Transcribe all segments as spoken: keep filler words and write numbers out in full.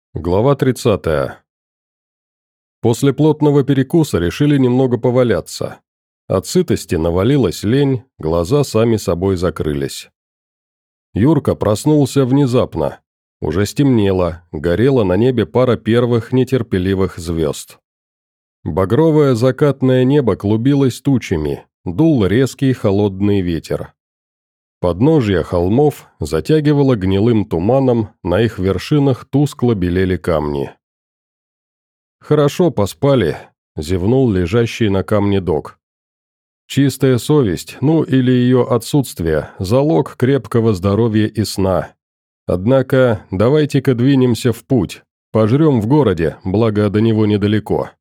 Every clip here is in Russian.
Глава тридцатая. После плотного перекуса решили немного поваляться. От сытости навалилась лень, глаза сами собой закрылись. Юрка проснулся внезапно. Уже стемнело, горела на небе пара первых нетерпеливых звезд. Багровое закатное небо клубилось тучами, дул резкий холодный ветер. Подножья холмов затягивало гнилым туманом, на их вершинах тускло белели камни. «Хорошо поспали», — зевнул лежащий на камне док. «Чистая совесть, ну или ее отсутствие, залог крепкого здоровья и сна. Однако давайте-ка двинемся в путь, пожрем в городе, благо до него недалеко».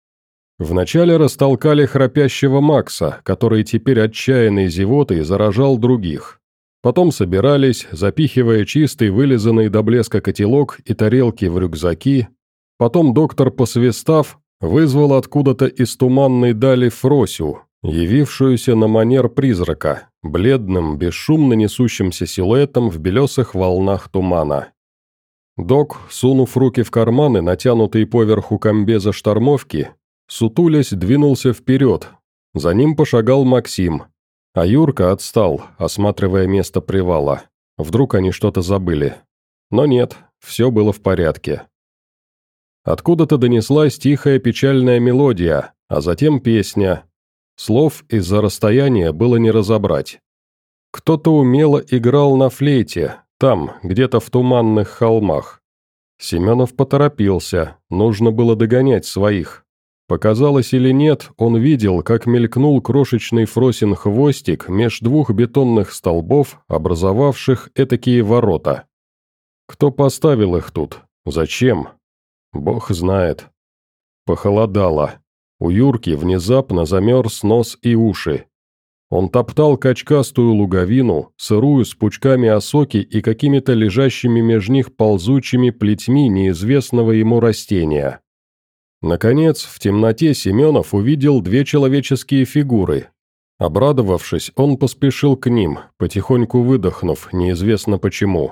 Вначале растолкали храпящего Макса, который теперь отчаянной зевотой заражал других. Потом собирались, запихивая чистый, вылизанный до блеска котелок и тарелки в рюкзаки. Потом доктор, посвистав, вызвал откуда-то из туманной дали Фросю, явившуюся на манер призрака, бледным, бесшумно несущимся силуэтом в белесых волнах тумана. Док, сунув руки в карманы, натянутые поверху комбеза штормовки, сутулясь, двинулся вперед. За ним пошагал Максим, а Юрка отстал, осматривая место привала. Вдруг они что-то забыли. Но нет, все было в порядке. Откуда-то донеслась тихая печальная мелодия, а затем песня. Слов из-за расстояния было не разобрать. Кто-то умело играл на флейте, там, где-то в туманных холмах. Семенов поторопился, нужно было догонять своих. Показалось или нет, он видел, как мелькнул крошечный Фросин хвостик меж двух бетонных столбов, образовавших этакие ворота. Кто поставил их тут? Зачем? Бог знает. Похолодало. У Юрки внезапно замерз нос и уши. Он топтал качкастую луговину, сырую с пучками осоки и какими-то лежащими меж них ползучими плетьми неизвестного ему растения. Наконец, в темноте Семенов увидел две человеческие фигуры. Обрадовавшись, он поспешил к ним, потихоньку выдохнув, неизвестно почему.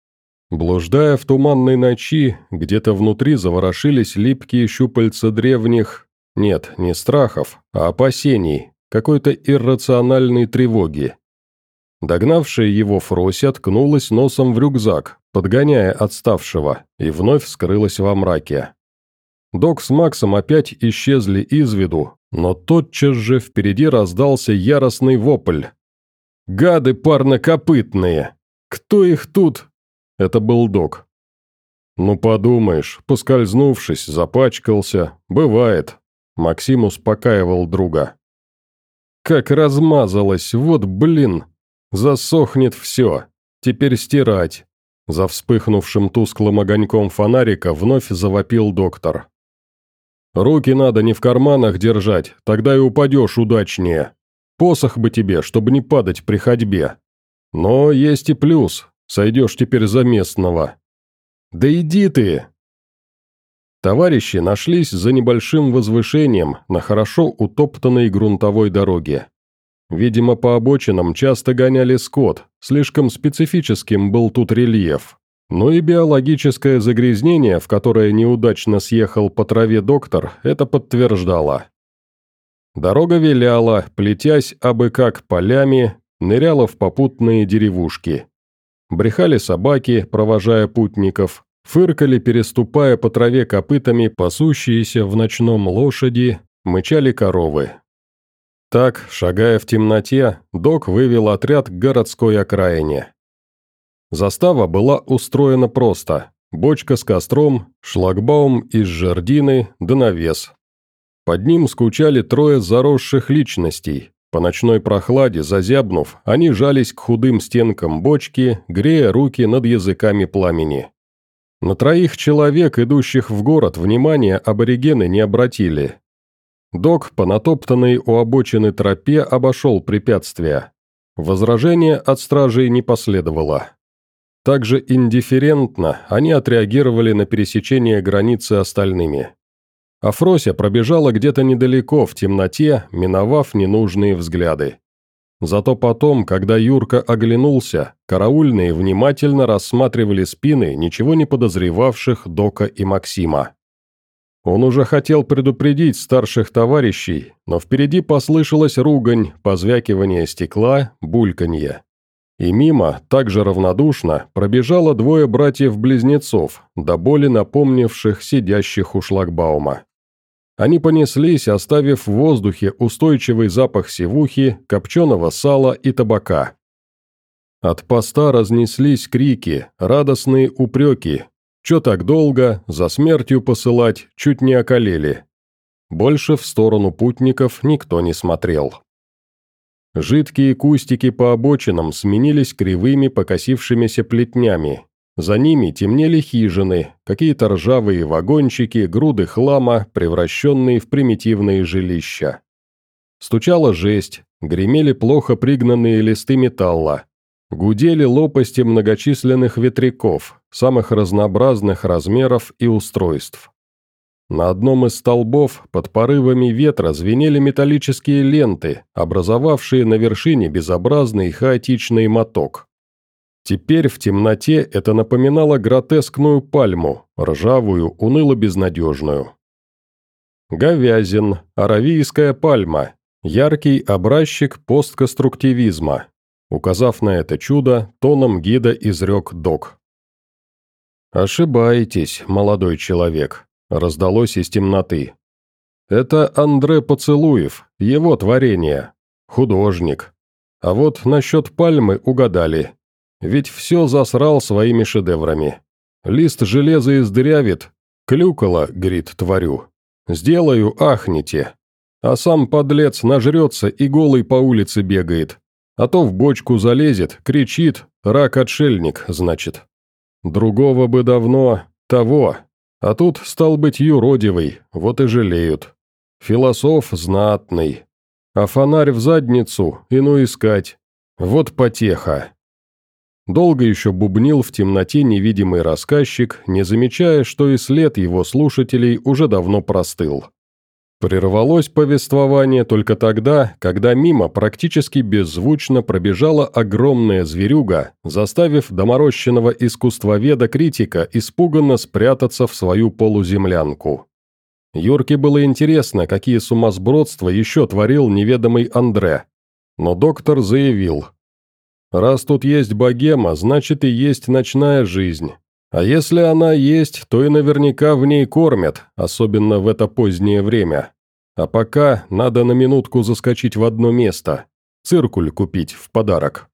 Блуждая в туманной ночи, где-то внутри заворошились липкие щупальца древних, нет, не страхов, а опасений, какой-то иррациональной тревоги. Догнавшая его Фрося ткнулась носом в рюкзак, подгоняя отставшего, и вновь скрылась во мраке. Док с Максом опять исчезли из виду, но тотчас же впереди раздался яростный вопль. «Гады парнокопытные! Кто их тут?» Это был Док. «Ну подумаешь, поскользнувшись, запачкался. Бывает», — Максим успокаивал друга. «Как размазалось, вот блин! Засохнет все. Теперь стирать!» За вспыхнувшим тусклым огоньком фонарика вновь завопил доктор. «Руки надо не в карманах держать, тогда и упадешь удачнее. Посох бы тебе, чтобы не падать при ходьбе. Но есть и плюс, сойдешь теперь за местного». «Да иди ты!» Товарищи нашлись за небольшим возвышением на хорошо утоптанной грунтовой дороге. Видимо, по обочинам часто гоняли скот, слишком специфическим был тут рельеф. Но и биологическое загрязнение, в которое неудачно съехал по траве доктор, это подтверждало. Дорога виляла, плетясь абы как полями, ныряла в попутные деревушки. Брехали собаки, провожая путников, фыркали, переступая по траве копытами пасущиеся в ночном лошади, мычали коровы. Так, шагая в темноте, док вывел отряд к городской окраине. Застава была устроена просто. Бочка с костром, шлагбаум из жердины да навес. Под ним скучали трое заросших личностей. По ночной прохладе, зазябнув, они жались к худым стенкам бочки, грея руки над языками пламени. На троих человек, идущих в город, внимания аборигены не обратили. Док, по натоптанной у обочины тропе, обошел препятствия. Возражения от стражей не последовало. Также индифферентно они отреагировали на пересечение границы остальными. А Фрося пробежала где-то недалеко, в темноте, миновав ненужные взгляды. Зато потом, когда Юрка оглянулся, караульные внимательно рассматривали спины ничего не подозревавших Дока и Максима. Он уже хотел предупредить старших товарищей, но впереди послышалась ругань, позвякивание стекла, бульканье. И мимо, также равнодушно, пробежало двое братьев-близнецов, до боли напомнивших сидящих у шлагбаума. Они понеслись, оставив в воздухе устойчивый запах сивухи, копченого сала и табака. От поста разнеслись крики, радостные упреки. «Чё так долго? За смертью посылать? Чуть не околели». Больше в сторону путников никто не смотрел. Жидкие кустики по обочинам сменились кривыми покосившимися плетнями. За ними темнели хижины, какие-то ржавые вагончики, груды хлама, превращенные в примитивные жилища. Стучала жесть, гремели плохо пригнанные листы металла, гудели лопасти многочисленных ветряков, самых разнообразных размеров и устройств. На одном из столбов под порывами ветра звенели металлические ленты, образовавшие на вершине безобразный хаотичный моток. Теперь в темноте это напоминало гротескную пальму, ржавую, уныло-безнадежную. Говязин, аравийская пальма, яркий образчик постконструктивизма. Указав на это чудо, тоном гида изрек Док. «Ошибаетесь, молодой человек», — раздалось из темноты. «Это Андре Поцелуев, его творение, художник. А вот насчет пальмы угадали. Ведь все засрал своими шедеврами. Лист железа издырявит, клюкало, грит, творю. Сделаю, ахните. А сам подлец нажрется и голый по улице бегает. А то в бочку залезет, кричит, рак-отшельник, значит. Другого бы давно, того. А тут, стал быть, юродивый, вот и жалеют. Философ знатный. А фонарь в задницу, и ну искать. Вот потеха». Долго еще бубнил в темноте невидимый рассказчик, не замечая, что и след его слушателей уже давно простыл. Прервалось повествование только тогда, когда мимо практически беззвучно пробежала огромная зверюга, заставив доморощенного искусствоведа-критика испуганно спрятаться в свою полуземлянку. Юрке было интересно, какие сумасбродства еще творил неведомый Андре. Но доктор заявил: «Раз тут есть богема, значит и есть ночная жизнь. А если она есть, то и наверняка в ней кормят, особенно в это позднее время. А пока надо на минутку заскочить в одно место, циркуль купить в подарок».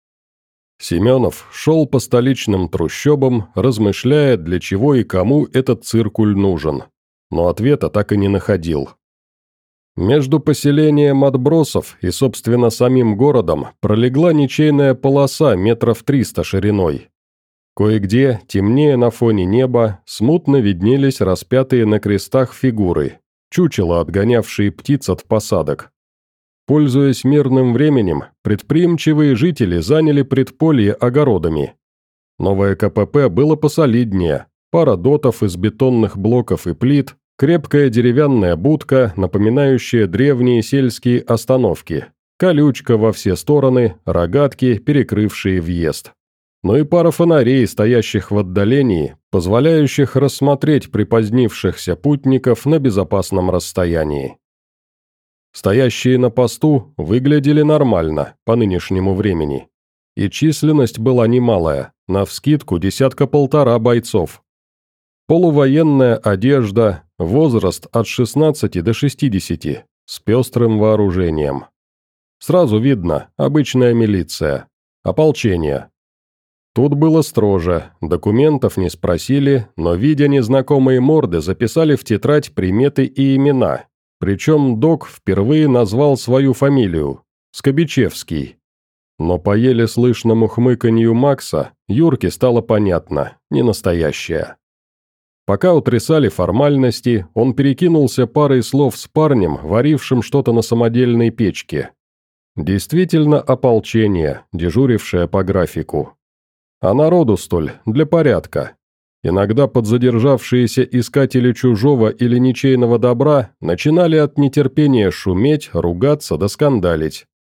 Семенов шел по столичным трущобам, размышляя, для чего и кому этот циркуль нужен, но ответа так и не находил. Между поселением отбросов и, собственно, самим городом пролегла ничейная полоса метров триста шириной. Кое-где, темнее на фоне неба, смутно виднелись распятые на крестах фигуры, чучела, отгонявшие птиц от посадок. Пользуясь мирным временем, предприимчивые жители заняли предполье огородами. Новое КПП было посолиднее, пара дотов из бетонных блоков и плит, крепкая деревянная будка, напоминающая древние сельские остановки, колючка во все стороны, рогатки, перекрывшие въезд. Но и пара фонарей, стоящих в отдалении, позволяющих рассмотреть припозднившихся путников на безопасном расстоянии. Стоящие на посту выглядели нормально, по нынешнему времени. И численность была немалая, навскидку десятка-полтора бойцов. Полувоенная одежда, возраст от шестнадцати до шестидесяти, с пестрым вооружением. Сразу видно, обычная милиция, ополчение. Тут было строже, документов не спросили, но, видя незнакомые морды, записали в тетрадь приметы и имена, причем док впервые назвал свою фамилию – Скобичевский. Но по еле слышному хмыканью Макса Юрке стало понятно – не настоящая. Пока утрясали формальности, он перекинулся парой слов с парнем, варившим что-то на самодельной печке. Действительно ополчение, дежурившее по графику. А народу столь, для порядка. Иногда подзадержавшиеся искатели чужого или ничейного добра начинали от нетерпения шуметь, ругаться да скандалить.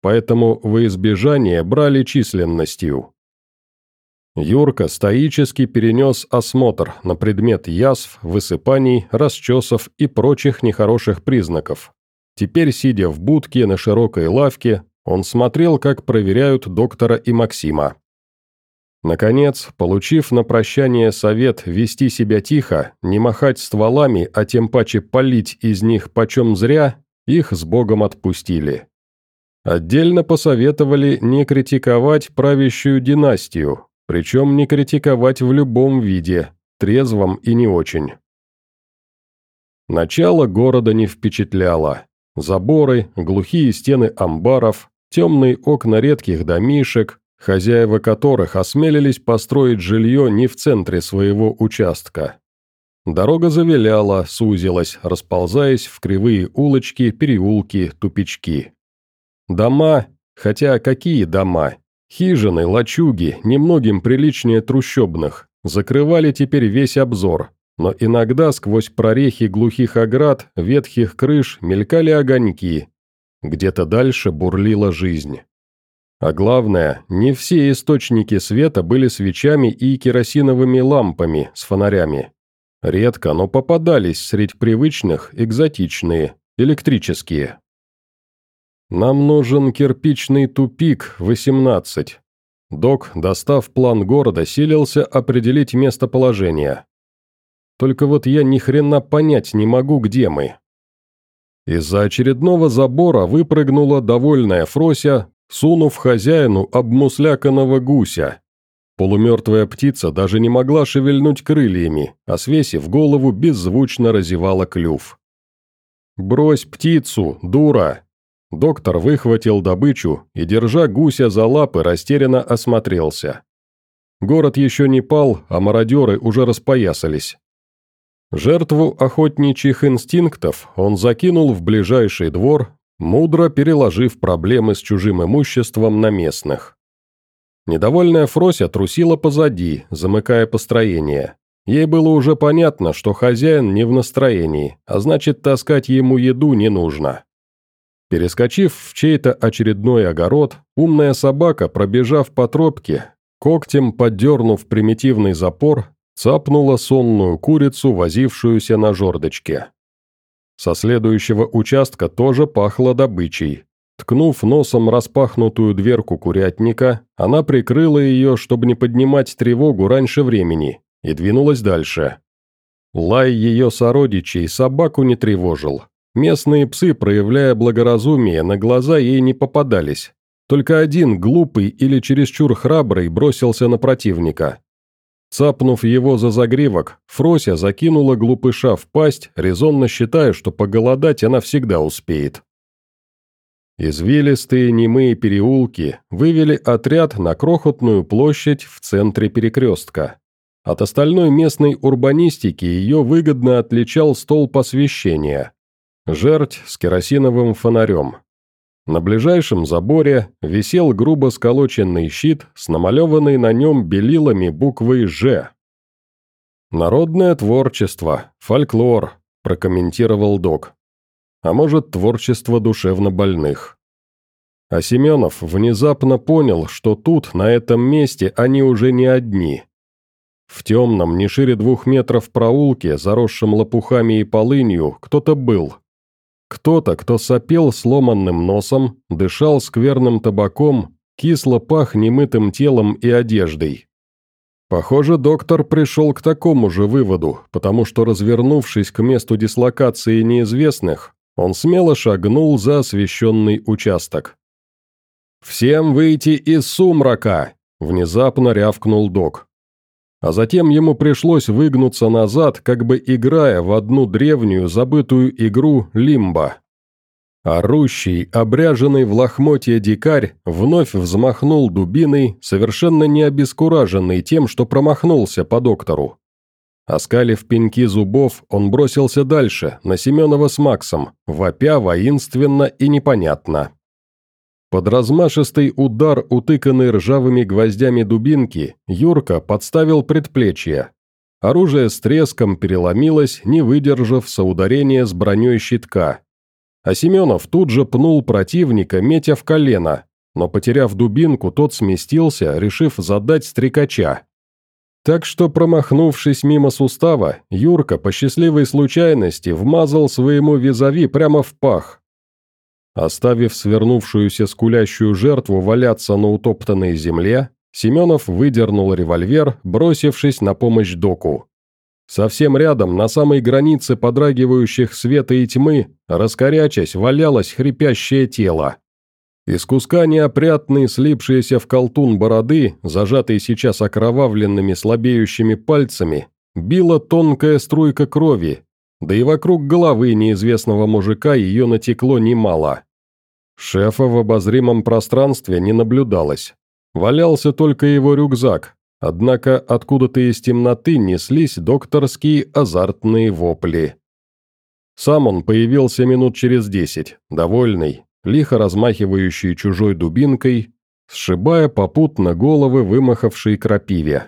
поэтому во избежание брали численностью. Юрка стоически перенес осмотр на предмет язв, высыпаний, расчесов и прочих нехороших признаков. Теперь, сидя в будке на широкой лавке, он смотрел, как проверяют доктора и Максима. Наконец, получив на прощание совет вести себя тихо, не махать стволами, а тем паче палить из них почем зря, их с Богом отпустили. Отдельно посоветовали не критиковать правящую династию, причем не критиковать в любом виде, трезвом и не очень. Начало города не впечатляло. Заборы, глухие стены амбаров, темные окна редких домишек, хозяева которых осмелились построить жилье не в центре своего участка. Дорога завиляла, сузилась, расползаясь в кривые улочки, переулки, тупички. Дома, хотя какие дома, хижины, лачуги, немногим приличнее трущобных, закрывали теперь весь обзор, но иногда сквозь прорехи глухих оград, ветхих крыш мелькали огоньки. Где-то дальше бурлила жизнь. А главное, не все источники света были свечами и керосиновыми лампами с фонарями. Редко, но попадались среди привычных экзотичные, электрические. «Нам нужен кирпичный тупик, восемнадцать». Док, достав план города, силился определить местоположение. «Только вот я ни хрена понять не могу, где мы». Из-за очередного забора выпрыгнула довольная Фрося, сунув хозяину обмусляканного гуся. Полумертвая птица даже не могла шевельнуть крыльями, а свесив голову, беззвучно разевала клюв. «Брось птицу, дура!» Доктор выхватил добычу и, держа гуся за лапы, растерянно осмотрелся. Город еще не пал, а мародеры уже распоясались. Жертву охотничьих инстинктов он закинул в ближайший двор, мудро переложив проблемы с чужим имуществом на местных. Недовольная Фрося трусила позади, замыкая построение. Ей было уже понятно, что хозяин не в настроении, а значит, таскать ему еду не нужно. Перескочив в чей-то очередной огород, умная собака, пробежав по тропке, когтем поддернув примитивный запор, цапнула сонную курицу, возившуюся на жердочке. Со следующего участка тоже пахло добычей. Ткнув носом распахнутую дверку курятника, она прикрыла ее, чтобы не поднимать тревогу раньше времени, и двинулась дальше. Лай ее сородичей собаку не тревожил. Местные псы, проявляя благоразумие, на глаза ей не попадались. Только один, глупый или чересчур храбрый, бросился на противника. Цапнув его за загривок, Фрося закинула глупыша в пасть, резонно считая, что поголодать она всегда успеет. Извилистые немые переулки вывели отряд на крохотную площадь в центре перекрестка. От остальной местной урбанистики ее выгодно отличал столб освещения. Жерть с керосиновым фонарем. На ближайшем заборе висел грубо сколоченный щит с намалеванной на нем белилами буквой «Ж». «Народное творчество, фольклор», – прокомментировал док. А может, творчество душевнобольных. А Семенов внезапно понял, что тут, на этом месте, они уже не одни. В темном, не шире двух метров проулке, заросшем лопухами и полынью, кто-то был. Кто-то, кто сопел сломанным носом, дышал скверным табаком, кисло пах немытым телом и одеждой. Похоже, доктор пришел к такому же выводу, потому что, развернувшись к месту дислокации неизвестных, он смело шагнул за освещенный участок. «Всем выйти из сумрака!» – внезапно рявкнул док. А затем ему пришлось выгнуться назад, как бы играя в одну древнюю забытую игру «Лимбо». Орущий, обряженный в лохмотья дикарь, вновь взмахнул дубиной, совершенно не обескураженный тем, что промахнулся по доктору. Оскалив пеньки зубов, он бросился дальше, на Семенова с Максом, вопя воинственно и непонятно. Под размашистый удар, утыканный ржавыми гвоздями дубинки, Юрка подставил предплечье. Оружие с треском переломилось, не выдержав соударения с броней щитка. А Семенов тут же пнул противника, метя в колено, но, потеряв дубинку, тот сместился, решив задать стрекача. Так что, промахнувшись мимо сустава, Юрка по счастливой случайности вмазал своему визави прямо в пах. Оставив свернувшуюся скулящую жертву валяться на утоптанной земле, Семенов выдернул револьвер, бросившись на помощь доку. Совсем рядом, на самой границе подрагивающих света и тьмы, раскорячась, валялось хрипящее тело. Из куска неопрятной, слипшейся в колтун бороды, зажатой сейчас окровавленными слабеющими пальцами, била тонкая струйка крови, да и вокруг головы неизвестного мужика ее натекло немало. Шефа в обозримом пространстве не наблюдалось. Валялся только его рюкзак, однако откуда-то из темноты неслись докторские азартные вопли. Сам он появился минут через десять, довольный, лихо размахивающий чужой дубинкой, сшибая попутно головы вымахавшей крапиве.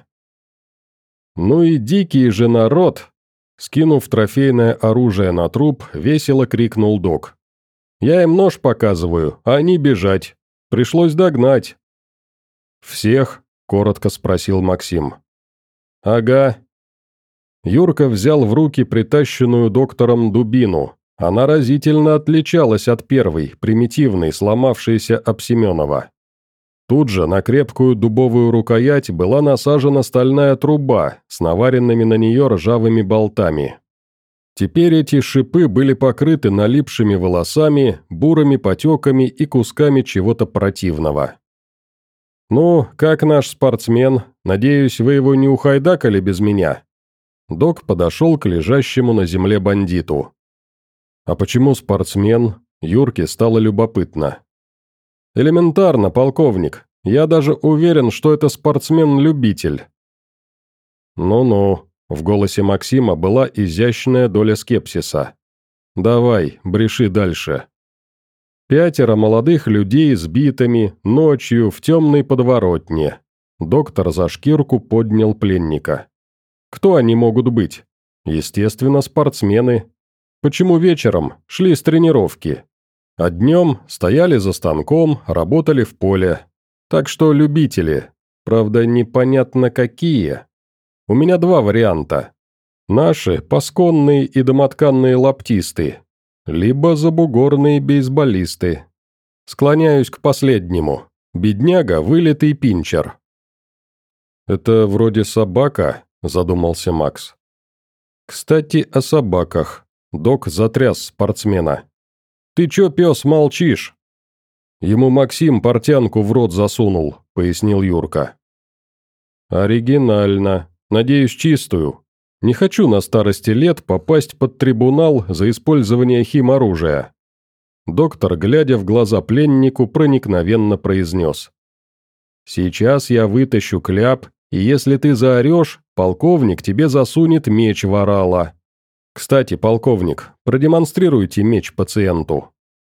«Ну и дикий же народ!» Скинув трофейное оружие на труп, весело крикнул док. «Я им нож показываю, а они бежать. Пришлось догнать». «Всех?» – коротко спросил Максим. «Ага». Юрка взял в руки притащенную доктором дубину. Она разительно отличалась от первой, примитивной, сломавшейся об Семенова. Тут же на крепкую дубовую рукоять была насажена стальная труба с наваренными на нее ржавыми болтами. Теперь эти шипы были покрыты налипшими волосами, бурыми потеками и кусками чего-то противного. «Ну, как наш спортсмен? Надеюсь, вы его не ухайдакали без меня?» Док подошел к лежащему на земле бандиту. «А почему спортсмен?» Юрке стало любопытно. «Элементарно, полковник. Я даже уверен, что это спортсмен-любитель». «Ну-ну», — в голосе Максима была изящная доля скепсиса. «Давай, бреши дальше». Пятеро молодых людей с битами, ночью, в темной подворотне. Доктор за шкирку поднял пленника. Кто они могут быть? Естественно, спортсмены. Почему вечером шли с тренировки? А днем стояли за станком, работали в поле. Так что любители. Правда, непонятно какие. У меня два варианта. Наши – пасконные и домотканные лаптисты. Либо забугорные бейсболисты. Склоняюсь к последнему. Бедняга – вылитый пинчер. «Это вроде собака», – задумался Макс. «Кстати, о собаках». Док затряс спортсмена. «Ты чё, пёс, молчишь?» «Ему Максим портянку в рот засунул», – пояснил Юрка. «Оригинально. Надеюсь, чистую. Не хочу на старости лет попасть под трибунал за использование химоружия». Доктор, глядя в глаза пленнику, проникновенно произнес. «Сейчас я вытащу кляп, и если ты заорешь, полковник тебе засунет меч в орала. Кстати, полковник, продемонстрируйте меч пациенту».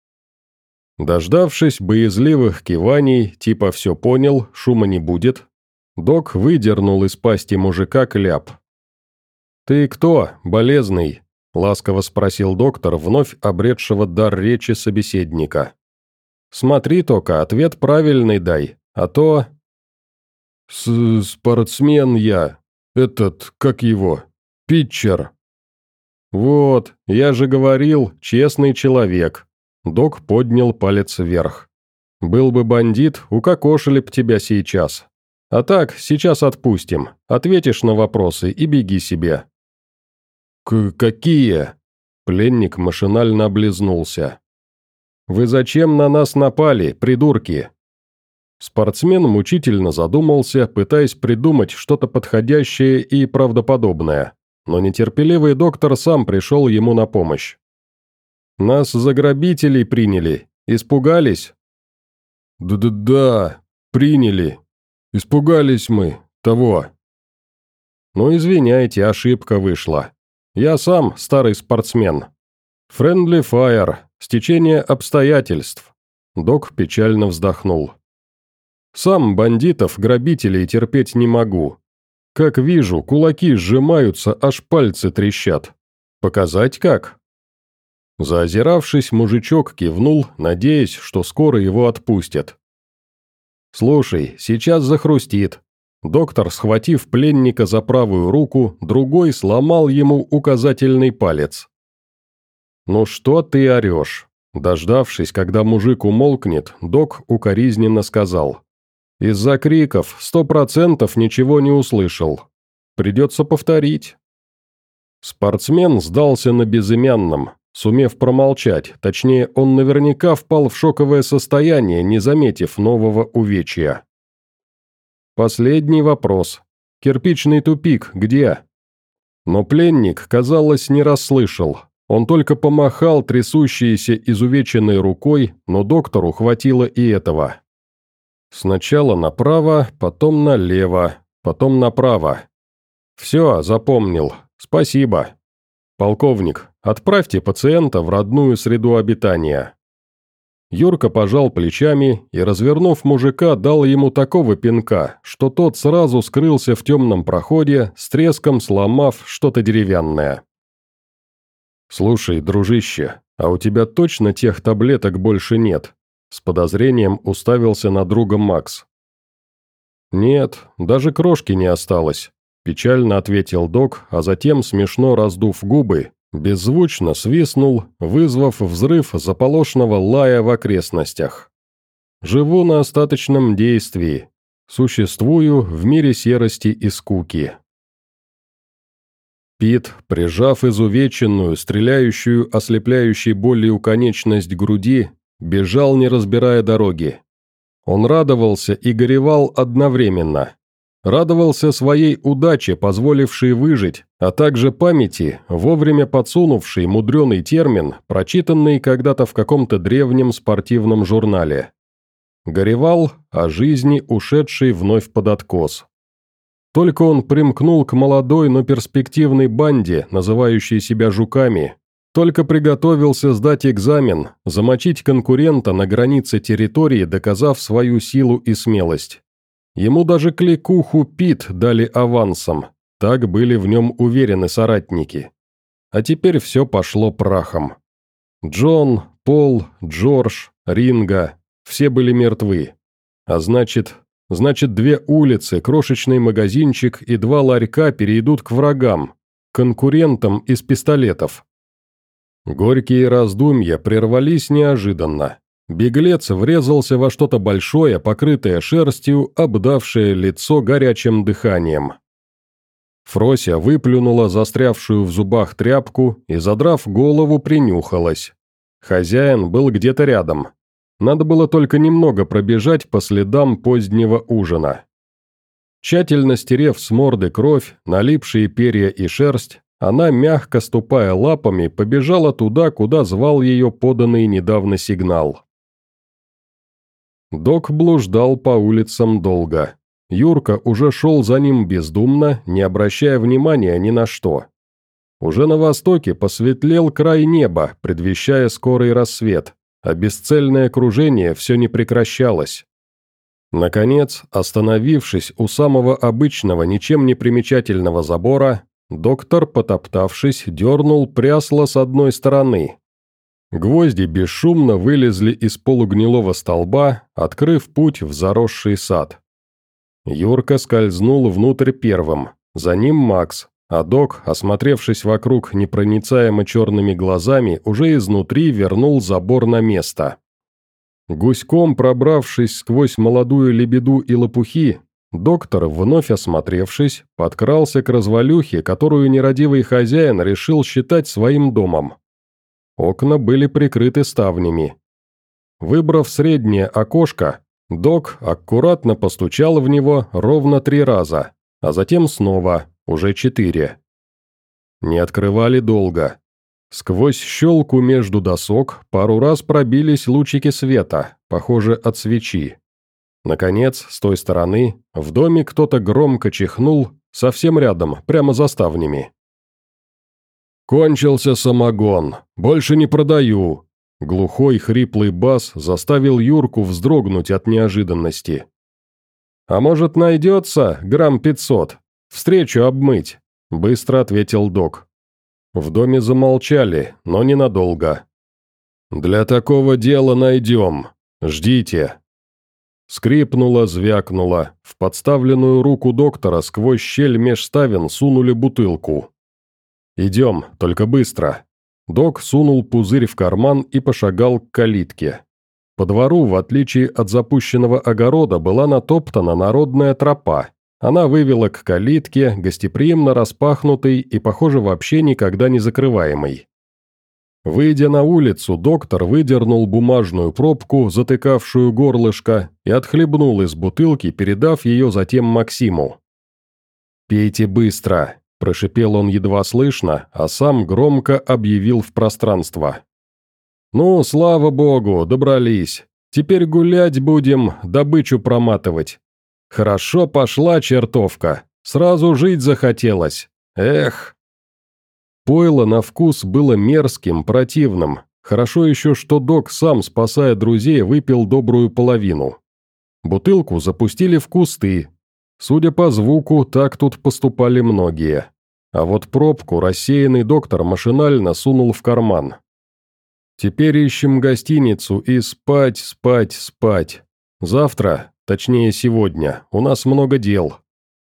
Дождавшись боязливых киваний, типа «все понял, шума не будет», док выдернул из пасти мужика кляп. «Ты кто, болезный?» – ласково спросил доктор, вновь обретшего дар речи собеседника. «Смотри только, ответ правильный дай, а то...» С «Спортсмен я. Этот, как его, питчер». «Вот, я же говорил, честный человек». Док поднял палец вверх. «Был бы бандит, укокошили б тебя сейчас. А так, сейчас отпустим, ответишь на вопросы и беги себе». «К какие?» Пленник машинально облизнулся. «Вы зачем на нас напали, придурки?» Спортсмен мучительно задумался, пытаясь придумать что-то подходящее и правдоподобное, но нетерпеливый доктор сам пришел ему на помощь. «Нас за грабителей приняли. Испугались?» «Да-да-да, приняли. Испугались мы. Того». «Ну, извиняйте, ошибка вышла. Я сам старый спортсмен. Friendly fire, стечение обстоятельств». Док печально вздохнул. «Сам бандитов, грабителей терпеть не могу. Как вижу, кулаки сжимаются, аж пальцы трещат. Показать как?» Заозиравшись, мужичок кивнул, надеясь, что скоро его отпустят. «Слушай, сейчас захрустит». Доктор, схватив пленника за правую руку, другой сломал ему указательный палец. «Ну что ты орешь?» Дождавшись, когда мужик умолкнет, док укоризненно сказал. «Из-за криков сто процентов ничего не услышал. Придется повторить». Спортсмен сдался на безымянном, сумев промолчать, точнее, он наверняка впал в шоковое состояние, не заметив нового увечья. «Последний вопрос. Кирпичный тупик где?» Но пленник, казалось, не расслышал. Он только помахал трясущейся изувеченной рукой, но доктору хватило и этого. Сначала направо, потом налево, потом направо. «Все, запомнил. Спасибо. Полковник, отправьте пациента в родную среду обитания». Юрка пожал плечами и, развернув мужика, дал ему такого пинка, что тот сразу скрылся в темном проходе, с треском сломав что-то деревянное. «Слушай, дружище, а у тебя точно тех таблеток больше нет?» С подозрением уставился на друга Макс. «Нет, даже крошки не осталось», – печально ответил док, а затем, смешно раздув губы, беззвучно свистнул, вызвав взрыв заполошного лая в окрестностях. «Живу на остаточном действии. Существую в мире серости и скуки». Пит, прижав изувеченную, стреляющую, ослепляющей болью конечность груди, бежал, не разбирая дороги. Он радовался и горевал одновременно. Радовался своей удаче, позволившей выжить, а также памяти, вовремя подсунувшей мудреный термин, прочитанный когда-то в каком-то древнем спортивном журнале. Горевал о жизни, ушедшей вновь под откос. Только он примкнул к молодой, но перспективной банде, называющей себя «жуками», только приготовился сдать экзамен, замочить конкурента на границе территории, доказав свою силу и смелость. Ему даже кликуху Пит дали авансом, так были в нем уверены соратники. А теперь все пошло прахом. Джон, Пол, Джордж, Ринго – все были мертвы. А значит... Значит, две улицы, крошечный магазинчик и два ларька перейдут к врагам, конкурентам из пистолетов. Горькие раздумья прервались неожиданно. Беглец врезался во что-то большое, покрытое шерстью, обдавшее лицо горячим дыханием. Фрося выплюнула застрявшую в зубах тряпку и, задрав голову, принюхалась. Хозяин был где-то рядом. Надо было только немного пробежать по следам позднего ужина. Тщательно стерев с морды кровь, налипшие перья и шерсть, она, мягко ступая лапами, побежала туда, куда звал ее поданный недавно сигнал. Док блуждал по улицам долго. Юрка уже шел за ним бездумно, не обращая внимания ни на что. Уже на востоке посветлел край неба, предвещая скорый рассвет, а бесцельное кружение все не прекращалось. Наконец, остановившись у самого обычного, ничем не примечательного забора, доктор, потоптавшись, дернул прясло с одной стороны. Гвозди бесшумно вылезли из полугнилого столба, открыв путь в заросший сад. Юрка скользнул внутрь первым, за ним Макс, а док, осмотревшись вокруг непроницаемо черными глазами, уже изнутри вернул забор на место. Гуськом пробравшись сквозь молодую лебеду и лопухи, доктор, вновь осмотревшись, подкрался к развалюхе, которую нерадивый хозяин решил считать своим домом. Окна были прикрыты ставнями. Выбрав среднее окошко, док аккуратно постучал в него ровно три раза, а затем снова, уже четыре. Не открывали долго. Сквозь щелку между досок пару раз пробились лучики света, похоже, от свечи. Наконец, с той стороны, в доме кто-то громко чихнул, совсем рядом, прямо за ставнями. «Кончился самогон, больше не продаю!» Глухой хриплый бас заставил Юрку вздрогнуть от неожиданности. «А может, найдется грамм пятьсот? Встречу обмыть», — быстро ответил док. В доме замолчали, но ненадолго. «Для такого дела найдем. Ждите». Скрипнуло, звякнуло. В подставленную руку доктора сквозь щель меж ставен сунули бутылку. «Идем, только быстро». Док сунул пузырь в карман и пошагал к калитке. По двору, в отличие от запущенного огорода, была натоптана народная тропа. Она вывела к калитке, гостеприимно распахнутой и, похоже, вообще никогда не закрываемой. Выйдя на улицу, доктор выдернул бумажную пробку, затыкавшую горлышко, и отхлебнул из бутылки, передав ее затем Максиму. «Пейте быстро», – прошипел он едва слышно, а сам громко объявил в пространство. «Ну, слава богу, добрались. Теперь гулять будем, добычу проматывать. Хорошо пошла чертовка, сразу жить захотелось. Эх!» Пойло на вкус было мерзким, противным. Хорошо еще, что док сам, спасая друзей, выпил добрую половину. Бутылку запустили в кусты. Судя по звуку, так тут поступали многие. А вот пробку рассеянный доктор машинально сунул в карман. «Теперь ищем гостиницу и спать, спать, спать. Завтра, точнее сегодня, у нас много дел».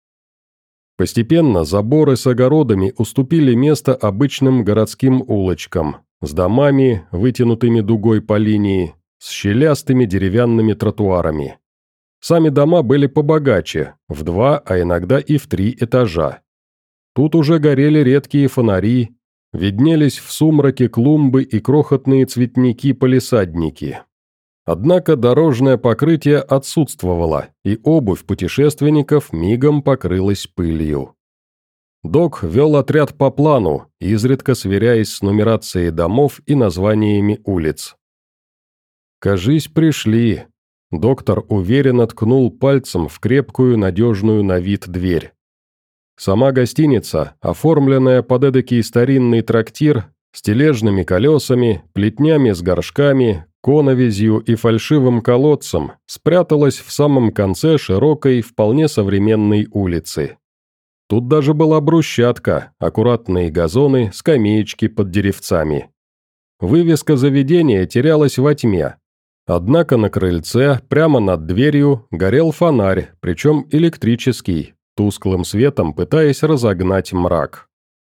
Постепенно заборы с огородами уступили место обычным городским улочкам, с домами, вытянутыми дугой по линии, с щелястыми деревянными тротуарами. Сами дома были побогаче, в два, а иногда и в три этажа. Тут уже горели редкие фонари, виднелись в сумраке клумбы и крохотные цветники-палисадники. Однако дорожное покрытие отсутствовало, и обувь путешественников мигом покрылась пылью. Док вел отряд по плану, изредка сверяясь с нумерацией домов и названиями улиц. «Кажись, пришли», – доктор уверенно ткнул пальцем в крепкую, надежную на вид дверь. Сама гостиница, оформленная под эдакий старинный трактир, с тележными колесами, плетнями с горшками, коновизью и фальшивым колодцем, спряталась в самом конце широкой, вполне современной улицы. Тут даже была брусчатка, аккуратные газоны, скамеечки под деревцами. Вывеска заведения терялась во тьме. Однако на крыльце, прямо над дверью, горел фонарь, причем электрический, тусклым светом пытаясь разогнать мрак.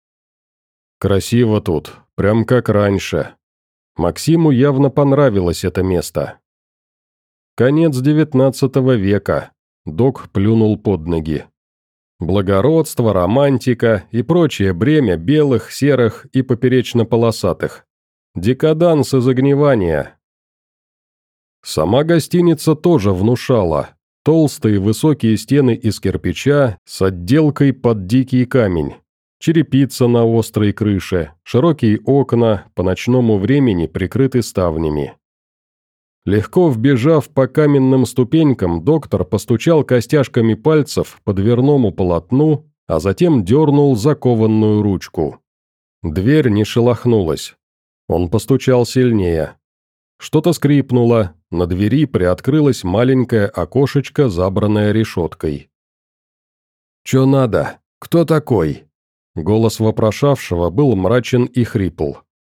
«Красиво тут, прям как раньше». Максиму явно понравилось это место. Конец девятнадцатого века. Док плюнул под ноги. Благородство, романтика и прочее бремя белых, серых и поперечно-полосатых. Декаданс и загнивание. Сама гостиница тоже внушала. Толстые высокие стены из кирпича с отделкой под дикий камень. Черепица на острой крыше, широкие окна, по ночному времени прикрыты ставнями. Легко вбежав по каменным ступенькам, доктор постучал костяшками пальцев по дверному полотну, а затем дернул закованную ручку. Дверь не шелохнулась. Он постучал сильнее. Что-то скрипнуло, на двери приоткрылось маленькое окошечко, забранное решеткой. «Чё надо? Кто такой?» Голос вопрошавшего был мрачен и хрипл.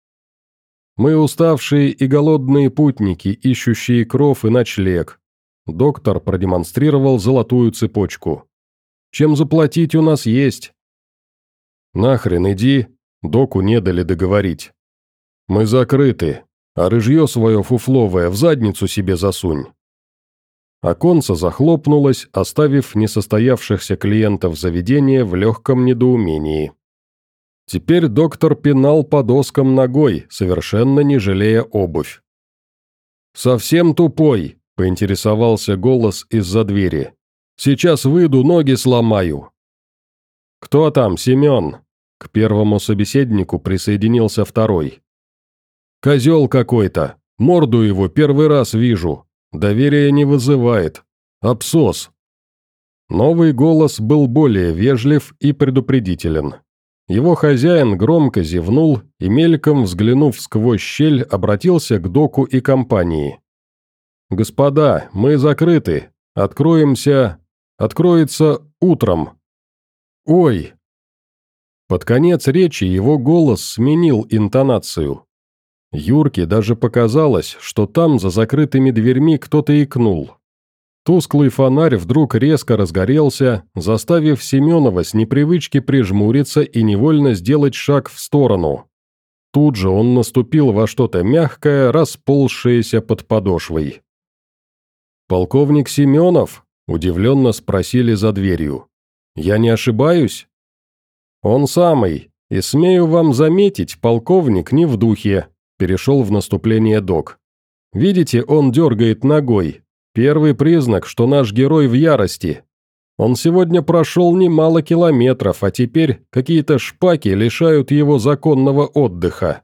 «Мы уставшие и голодные путники, ищущие кров и ночлег». Доктор продемонстрировал золотую цепочку. «Чем заплатить у нас есть?» «Нахрен иди», доку не дали договорить. «Мы закрыты, а рыжье свое фуфловое в задницу себе засунь». Оконце захлопнулось, оставив несостоявшихся клиентов заведения в легком недоумении. Теперь доктор пинал по доскам ногой, совершенно не жалея обувь. «Совсем тупой?» – поинтересовался голос из-за двери. «Сейчас выйду, ноги сломаю». «Кто там, Семен?» К первому собеседнику присоединился второй. «Козел какой-то, морду его первый раз вижу. Доверия не вызывает. Абсос». Новый голос был более вежлив и предупредителен. Его хозяин громко зевнул и, мельком взглянув сквозь щель, обратился к доку и компании. «Господа, мы закрыты. Откроемся... Откроется утром». «Ой!» Под конец речи его голос сменил интонацию. Юрке даже показалось, что там, за закрытыми дверьми, кто-то икнул. Тусклый фонарь вдруг резко разгорелся, заставив Семенова с непривычки прижмуриться и невольно сделать шаг в сторону. Тут же он наступил во что-то мягкое, расползшееся под подошвой. «Полковник Семенов?» – удивленно спросили за дверью. «Я не ошибаюсь?» «Он самый, и смею вам заметить, полковник не в духе», – перешел в наступление док. «Видите, он дергает ногой. Первый признак, что наш герой в ярости. Он сегодня прошел немало километров, а теперь какие-то шпаки лишают его законного отдыха».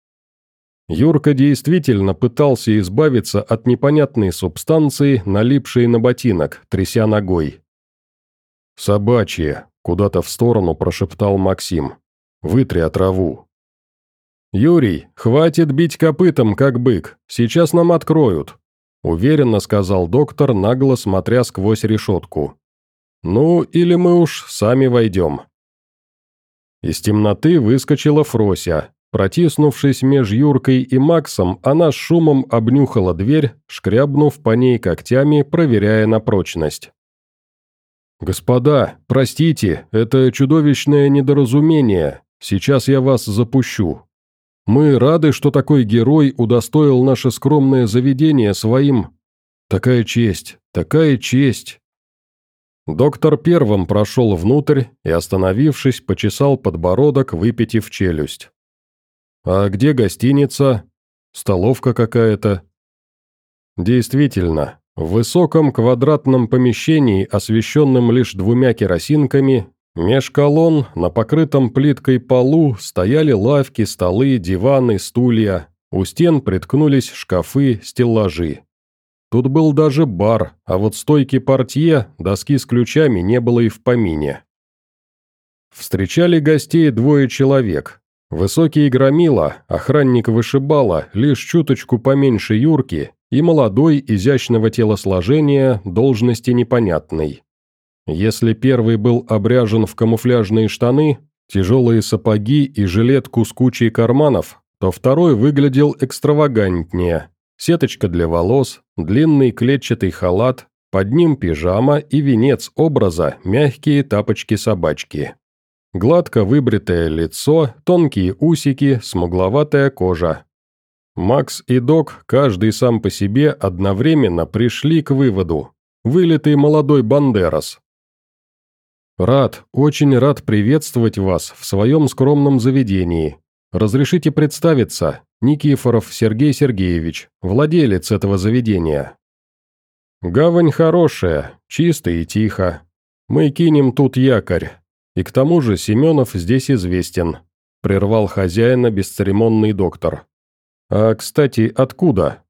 Юрка действительно пытался избавиться от непонятной субстанции, налипшей на ботинок, тряся ногой. «Собачье», — куда-то в сторону прошептал Максим. «Вытри отраву». «Юрий, хватит бить копытом, как бык, сейчас нам откроют», — уверенно сказал доктор, нагло смотря сквозь решетку. «Ну, или мы уж сами войдем». Из темноты выскочила Фрося. Протиснувшись меж Юркой и Максом, она с шумом обнюхала дверь, шкрябнув по ней когтями, проверяя на прочность. «Господа, простите, это чудовищное недоразумение, сейчас я вас запущу. Мы рады, что такой герой удостоил наше скромное заведение своим... Такая честь, такая честь!» Доктор первым прошел внутрь и, остановившись, почесал подбородок, выпитив челюсть. «А где гостиница? Столовка какая-то?» Действительно, в высоком квадратном помещении, освещенном лишь двумя керосинками, меж колонн на покрытом плиткой полу стояли лавки, столы, диваны, стулья, у стен приткнулись шкафы, стеллажи. Тут был даже бар, а вот стойки портье, доски с ключами не было и в помине. Встречали гостей двое человек. Высокий громила, охранник-вышибала, лишь чуточку поменьше Юрки, и молодой, изящного телосложения, должности непонятной. Если первый был обряжен в камуфляжные штаны, тяжелые сапоги и жилетку с кучей карманов, то второй выглядел экстравагантнее. Сеточка для волос, длинный клетчатый халат, под ним пижама и венец образа – мягкие тапочки-собачки. Гладко выбритое лицо, тонкие усики, смугловатая кожа. Макс и Док, каждый сам по себе, одновременно пришли к выводу. Вылитый молодой Бандерас. «Рад, очень рад приветствовать вас в своем скромном заведении. Разрешите представиться, Никифоров Сергей Сергеевич, владелец этого заведения». «Гавань хорошая, чисто и тихо. Мы кинем тут якорь. И к тому же Семенов здесь известен», – прервал хозяина бесцеремонный доктор. «А, кстати, откуда?»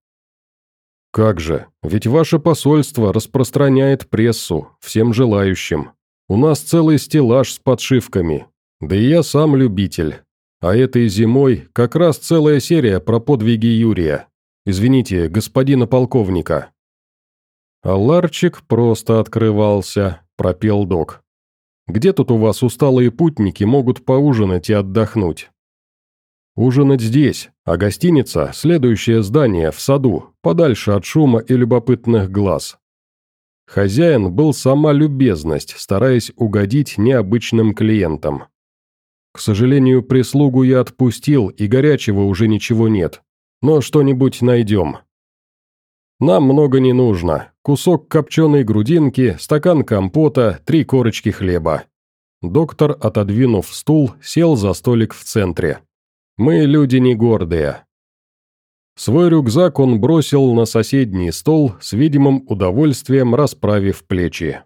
«Как же, ведь ваше посольство распространяет прессу, всем желающим. У нас целый стеллаж с подшивками. Да и я сам любитель. А этой зимой как раз целая серия про подвиги Юрия. Извините, господина полковника». «А ларчик просто открывался», – пропел док. «Где тут у вас усталые путники могут поужинать и отдохнуть?» «Ужинать здесь, а гостиница – следующее здание, в саду, подальше от шума и любопытных глаз». Хозяин был сама любезность, стараясь угодить необычным клиентам. «К сожалению, прислугу я отпустил, и горячего уже ничего нет, но что-нибудь найдем». «Нам много не нужно. Кусок копченой грудинки, стакан компота, три корочки хлеба». Доктор, отодвинув стул, сел за столик в центре. «Мы люди не гордые». Свой рюкзак он бросил на соседний стол, с видимым удовольствием расправив плечи.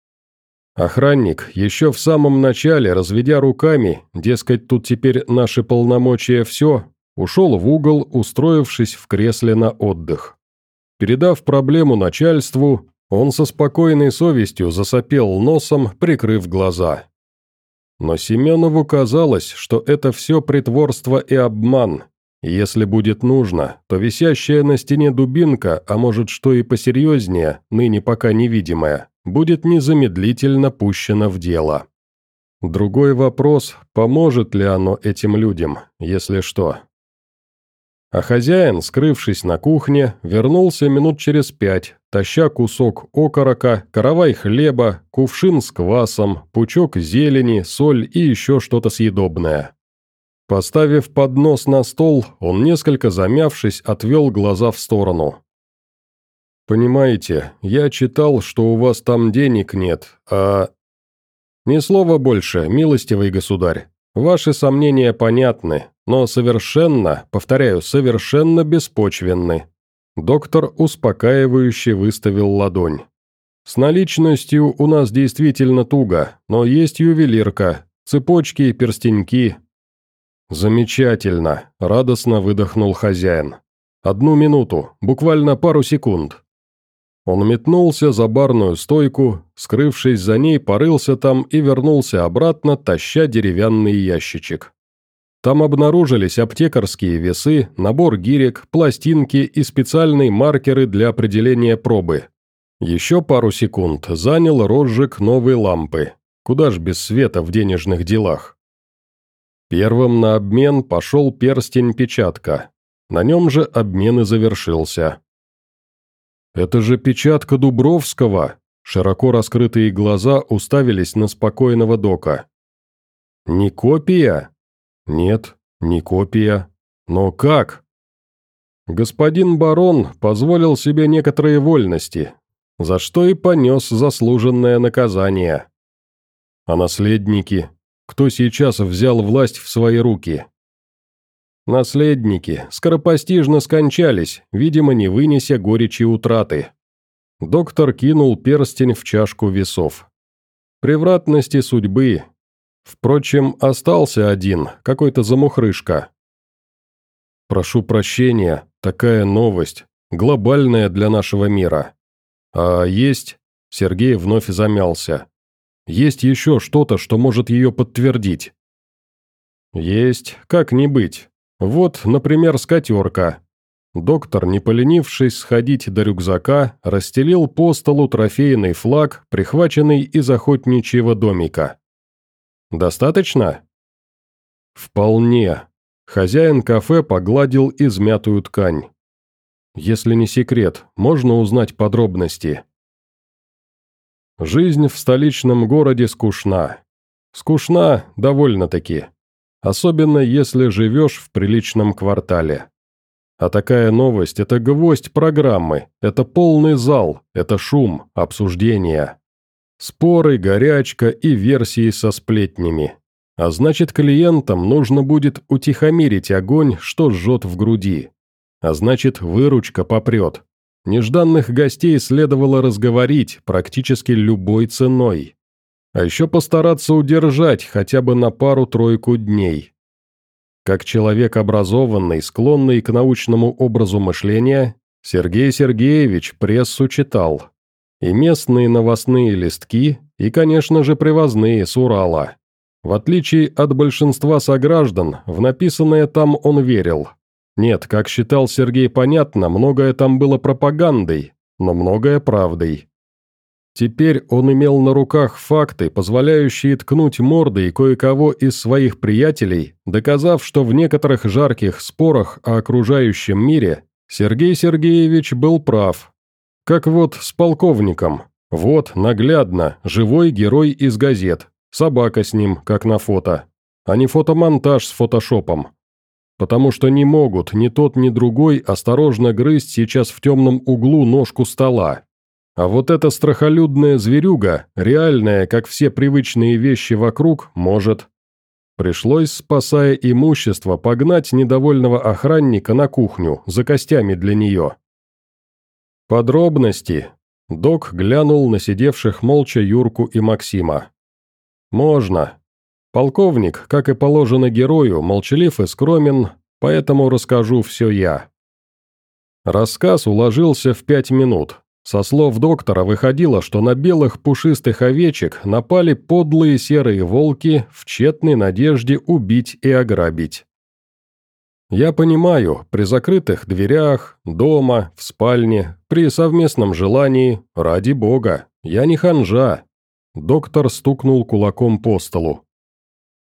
Охранник, еще в самом начале, разведя руками, дескать, тут теперь наши полномочия все, ушел в угол, устроившись в кресле на отдых. Передав проблему начальству, он со спокойной совестью засопел носом, прикрыв глаза. Но Семенову казалось, что это все притворство и обман. И если будет нужно, то висящая на стене дубинка, а может что и посерьезнее, ныне пока невидимая, будет незамедлительно пущена в дело. Другой вопрос, поможет ли оно этим людям, если что. А хозяин, скрывшись на кухне, вернулся минут через пять, таща кусок окорока, каравай хлеба, кувшин с квасом, пучок зелени, соль и еще что-то съедобное. Поставив поднос на стол, он, несколько замявшись, отвел глаза в сторону. «Понимаете, я читал, что у вас там денег нет, а...» «Ни слова больше, милостивый государь. Ваши сомнения понятны, но совершенно, повторяю, совершенно беспочвенны». Доктор успокаивающе выставил ладонь. «С наличностью у нас действительно туго, но есть ювелирка, цепочки, перстеньки». «Замечательно», – радостно выдохнул хозяин. «Одну минуту, буквально пару секунд». Он метнулся за барную стойку, скрывшись за ней, порылся там и вернулся обратно, таща деревянный ящичек. Там обнаружились аптекарские весы, набор гирек, пластинки и специальные маркеры для определения пробы. Еще пару секунд занял розжиг новой лампы. Куда ж без света в денежных делах? Первым на обмен пошел перстень-печатка. На нем же обмен и завершился. «Это же печатка Дубровского!» Широко раскрытые глаза уставились на спокойного дока. «Не копия?» «Нет, не копия. Но как?» Господин барон позволил себе некоторые вольности, за что и понес заслуженное наказание. А наследники? Кто сейчас взял власть в свои руки? Наследники скоропостижно скончались, видимо, не вынеся горечи утраты. Доктор кинул перстень в чашку весов. Превратности судьбы. Впрочем, остался один, какой-то замухрышка. Прошу прощения, такая новость, глобальная для нашего мира. А есть... Сергей вновь замялся. Есть еще что-то, что может ее подтвердить? Есть, как не быть. Вот, например, скатерка. Доктор, не поленившись сходить до рюкзака, расстелил по столу трофейный флаг, прихваченный из охотничьего домика. «Достаточно?» «Вполне». Хозяин кафе погладил измятую ткань. «Если не секрет, можно узнать подробности?» Жизнь в столичном городе скучна. Скучна довольно-таки. Особенно если живешь в приличном квартале. А такая новость – это гвоздь программы, это полный зал, это шум, обсуждения. Споры, горячка и версии со сплетнями. А значит, клиентам нужно будет утихомирить огонь, что жжет в груди. А значит, выручка попрет. Нежданных гостей следовало разговорить практически любой ценой. А еще постараться удержать хотя бы на пару-тройку дней. Как человек образованный, склонный к научному образу мышления, Сергей Сергеевич прессу читал. И местные новостные листки, и, конечно же, привозные с Урала. В отличие от большинства сограждан, в написанное там он верил. Нет, как считал Сергей, понятно, многое там было пропагандой, но многое правдой. Теперь он имел на руках факты, позволяющие ткнуть мордой кое-кого из своих приятелей, доказав, что в некоторых жарких спорах о окружающем мире Сергей Сергеевич был прав. Как вот с полковником. Вот, наглядно, живой герой из газет, собака с ним, как на фото, а не фотомонтаж с фотошопом. Потому что не могут ни тот, ни другой осторожно грызть сейчас в темном углу ножку стола. А вот эта страхолюдная зверюга, реальная, как все привычные вещи вокруг, может. Пришлось, спасая имущество, погнать недовольного охранника на кухню, за костями для нее. Подробности. Док глянул на сидевших молча Юрку и Максима. Можно. Полковник, как и положено герою, молчалив и скромен, поэтому расскажу все я. Рассказ уложился в пять минут. Со слов доктора выходило, что на белых пушистых овечек напали подлые серые волки в тщетной надежде убить и ограбить. Я понимаю, при закрытых дверях, дома, в спальне, при совместном желании, ради бога, я не ханжа. Доктор стукнул кулаком по столу.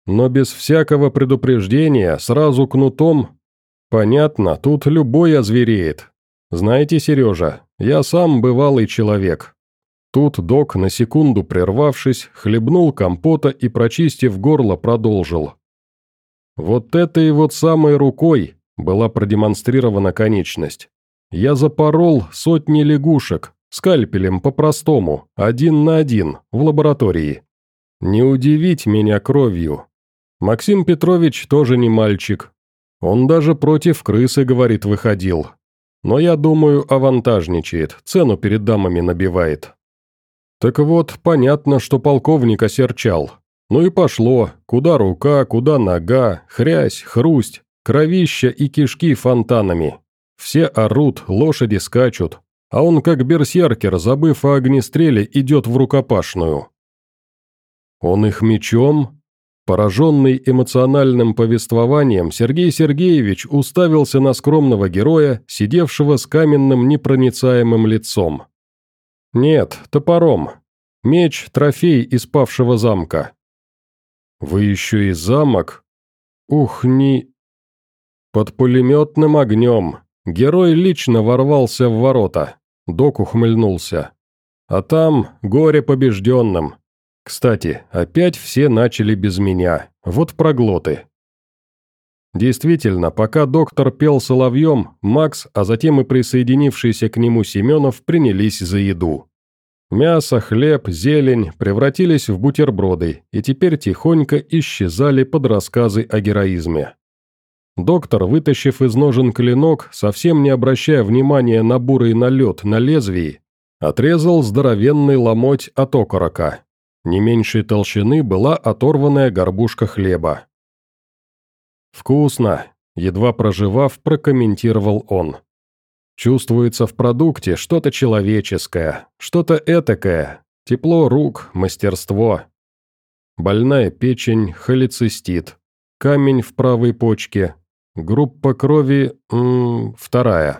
Но без всякого предупреждения, сразу кнутом? Понятно, тут любой озвереет. Знаете, Сережа, я сам бывалый человек. Тут док, на секунду прервавшись, хлебнул компота и, прочистив горло, продолжил. Вот этой вот самой рукой была продемонстрирована конечность. Я запорол сотни лягушек, скальпелем по-простому, один на один, в лаборатории. Не удивить меня кровью. Максим Петрович тоже не мальчик. Он даже против крысы, говорит, выходил. Но я думаю, авантажничает, цену перед дамами набивает. Так вот, понятно, что полковник осерчал. Ну и пошло, куда рука, куда нога, хрясь, хрусть, кровища и кишки фонтанами. Все орут, лошади скачут, а он как берсеркер, забыв о огнестреле, идет в рукопашную. Он их мечом? Пораженный эмоциональным повествованием, Сергей Сергеевич уставился на скромного героя, сидевшего с каменным непроницаемым лицом. Нет, топором. Меч – трофей из павшего замка. Вы еще и замок? Ух, не... Под пулеметным огнем. Герой лично ворвался в ворота. Док ухмыльнулся. А там горе побежденным. Кстати, опять все начали без меня. Вот проглоты. Действительно, пока доктор пел соловьем, Макс, а затем и присоединившийся к нему Семенов принялись за еду. Мясо, хлеб, зелень превратились в бутерброды и теперь тихонько исчезали под рассказы о героизме. Доктор, вытащив из ножен клинок, совсем не обращая внимания на бурый налет на лезвии, отрезал здоровенный ломоть от окорока. Не меньшей толщины была оторванная горбушка хлеба. «Вкусно», – едва прожевав, прокомментировал он. «Чувствуется в продукте что-то человеческое, что-то этакое, тепло рук, мастерство. Больная печень, холецистит, камень в правой почке, группа крови, м, вторая.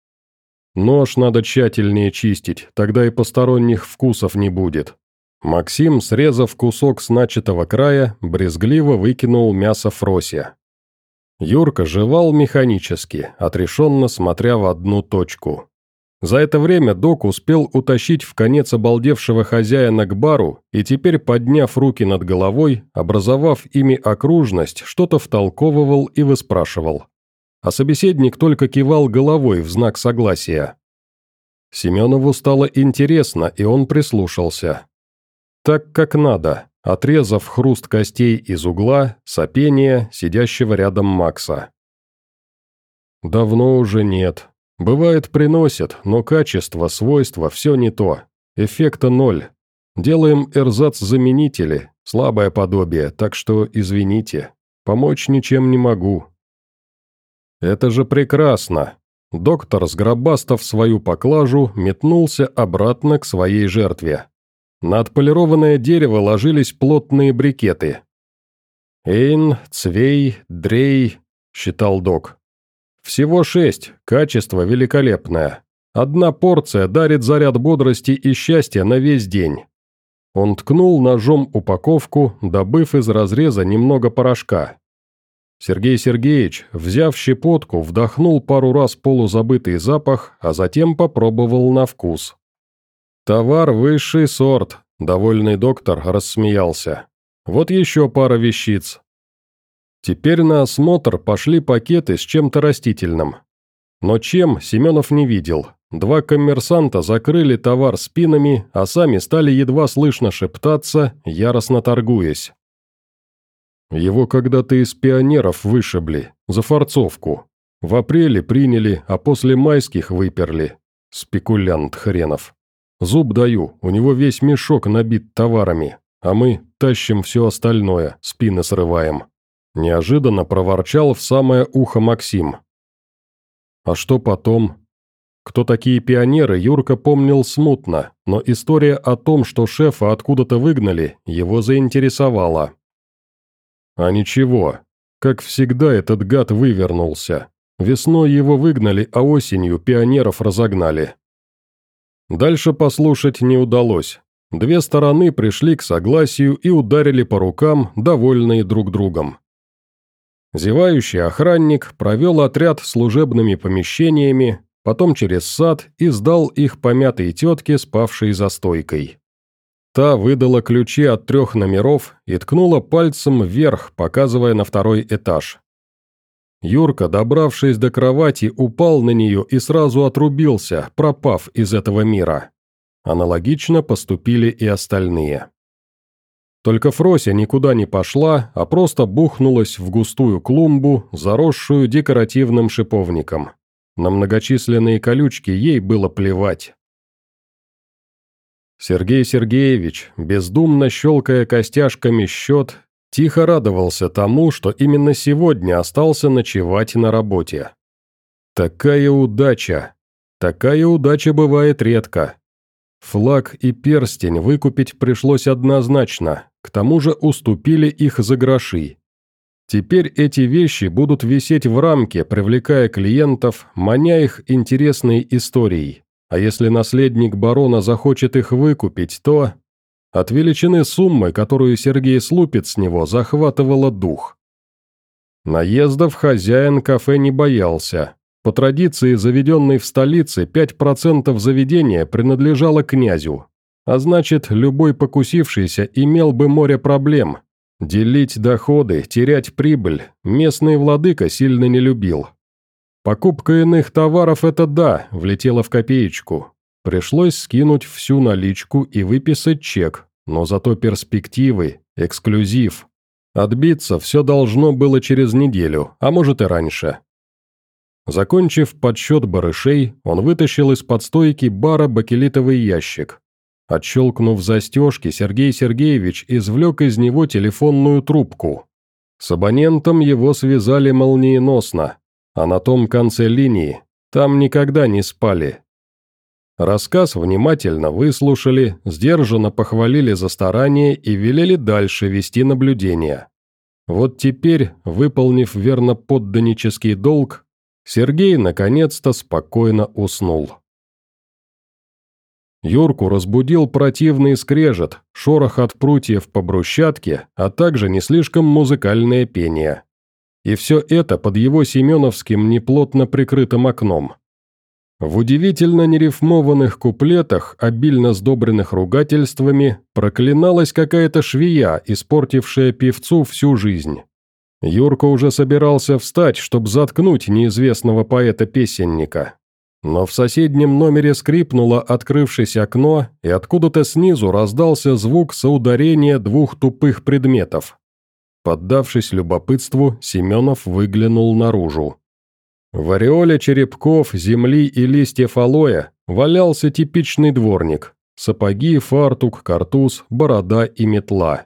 Нож надо тщательнее чистить, тогда и посторонних вкусов не будет». Максим, срезав кусок с начатого края, брезгливо выкинул мясо Фрося. Юрка жевал механически, отрешенно смотря в одну точку. За это время док успел утащить в конец обалдевшего хозяина к бару и теперь, подняв руки над головой, образовав ими окружность, что-то втолковывал и выспрашивал. А собеседник только кивал головой в знак согласия. Семенову стало интересно, и он прислушался. Так как надо, отрезав хруст костей из угла, сопение сидящего рядом Макса. Давно уже нет. Бывает, приносят, но качество, свойства, все не то. Эффекта ноль. Делаем эрзац-заменители, слабое подобие, так что извините. Помочь ничем не могу. Это же прекрасно. Доктор, сгробастав свою поклажу, метнулся обратно к своей жертве. На отполированное дерево ложились плотные брикеты. «Эйн, цвей, дрей», — считал док. «Всего шесть, качество великолепное. Одна порция дарит заряд бодрости и счастья на весь день». Он ткнул ножом упаковку, добыв из разреза немного порошка. Сергей Сергеевич, взяв щепотку, вдохнул пару раз полузабытый запах, а затем попробовал на вкус. «Товар высший сорт», – довольный доктор рассмеялся. «Вот еще пара вещиц». Теперь на осмотр пошли пакеты с чем-то растительным. Но чем, Семенов не видел. Два коммерсанта закрыли товар спинами, а сами стали едва слышно шептаться, яростно торгуясь. Его когда-то из пионеров вышибли, за форцовку. В апреле приняли, а после майских выперли. Спекулянт хренов. Зуб даю, у него весь мешок набит товарами, а мы тащим все остальное, спины срываем. Неожиданно проворчал в самое ухо Максим. А что потом? Кто такие пионеры, Юрка помнил смутно, но история о том, что шефа откуда-то выгнали, его заинтересовала. А ничего, как всегда этот гад вывернулся. Весной его выгнали, а осенью пионеров разогнали. Дальше послушать не удалось. Две стороны пришли к согласию и ударили по рукам, довольные друг другом. Зевающий охранник провел отряд служебными помещениями, потом через сад и сдал их помятой тетке, спавшей за стойкой. Та выдала ключи от трех номеров и ткнула пальцем вверх, показывая на второй этаж. Юрка, добравшись до кровати, упал на нее и сразу отрубился, пропав из этого мира. Аналогично поступили и остальные. Только Фрося никуда не пошла, а просто бухнулась в густую клумбу, заросшую декоративным шиповником. На многочисленные колючки ей было плевать. Сергей Сергеевич, бездумно щелкая костяшками счет, тихо радовался тому, что именно сегодня остался ночевать на работе. Такая удача! Такая удача бывает редко. Флаг и перстень выкупить пришлось однозначно, к тому же уступили их за гроши. Теперь эти вещи будут висеть в рамке, привлекая клиентов, маня их интересной историей. А если наследник барона захочет их выкупить, то... От величины суммы, которую Сергей слупит с него, захватывало дух. Наездов хозяин кафе не боялся. По традиции, заведенной в столице, пять процентов заведения принадлежало князю. А значит, любой покусившийся имел бы море проблем. Делить доходы, терять прибыль местный владыка сильно не любил. Покупка иных товаров – это да, влетело в копеечку. Пришлось скинуть всю наличку и выписать чек, но зато перспективы, эксклюзив. Отбиться все должно было через неделю, а может и раньше. Закончив подсчет барышей, он вытащил из-под стойки бара бакелитовый ящик. Отщелкнув застежки, Сергей Сергеевич извлек из него телефонную трубку. С абонентом его связали молниеносно, а на том конце линии там никогда не спали. Рассказ внимательно выслушали, сдержанно похвалили за старание и велели дальше вести наблюдение. Вот теперь, выполнив верноподданнический долг, Сергей наконец-то спокойно уснул. Юрку разбудил противный скрежет, шорох от прутьев по брусчатке, а также не слишком музыкальное пение. И все это под его семеновским неплотно прикрытым окном. В удивительно нерифмованных куплетах, обильно сдобренных ругательствами, проклиналась какая-то швея, испортившая певцу всю жизнь. Юрка уже собирался встать, чтобы заткнуть неизвестного поэта-песенника. Но в соседнем номере скрипнуло открывшись окно, и откуда-то снизу раздался звук соударения двух тупых предметов. Поддавшись любопытству, Семенов выглянул наружу. В ореоле черепков, земли и листьев алоэ валялся типичный дворник. Сапоги, фартук, картуз, борода и метла.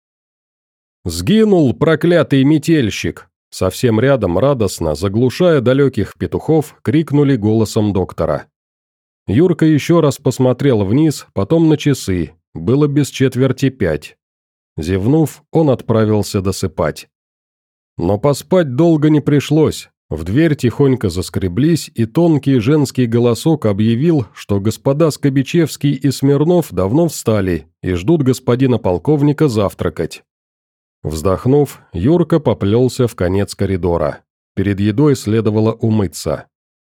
«Сгинул, проклятый метельщик!» Совсем рядом, радостно, заглушая далеких петухов, крикнули голосом доктора. Юрка еще раз посмотрел вниз, потом на часы, было без четверти пять. Зевнув, он отправился досыпать. Но поспать долго не пришлось. В дверь тихонько заскреблись, и тонкий женский голосок объявил, что господа Скобичевский и Смирнов давно встали и ждут господина полковника завтракать. Вздохнув, Юрка поплелся в конец коридора. Перед едой следовало умыться.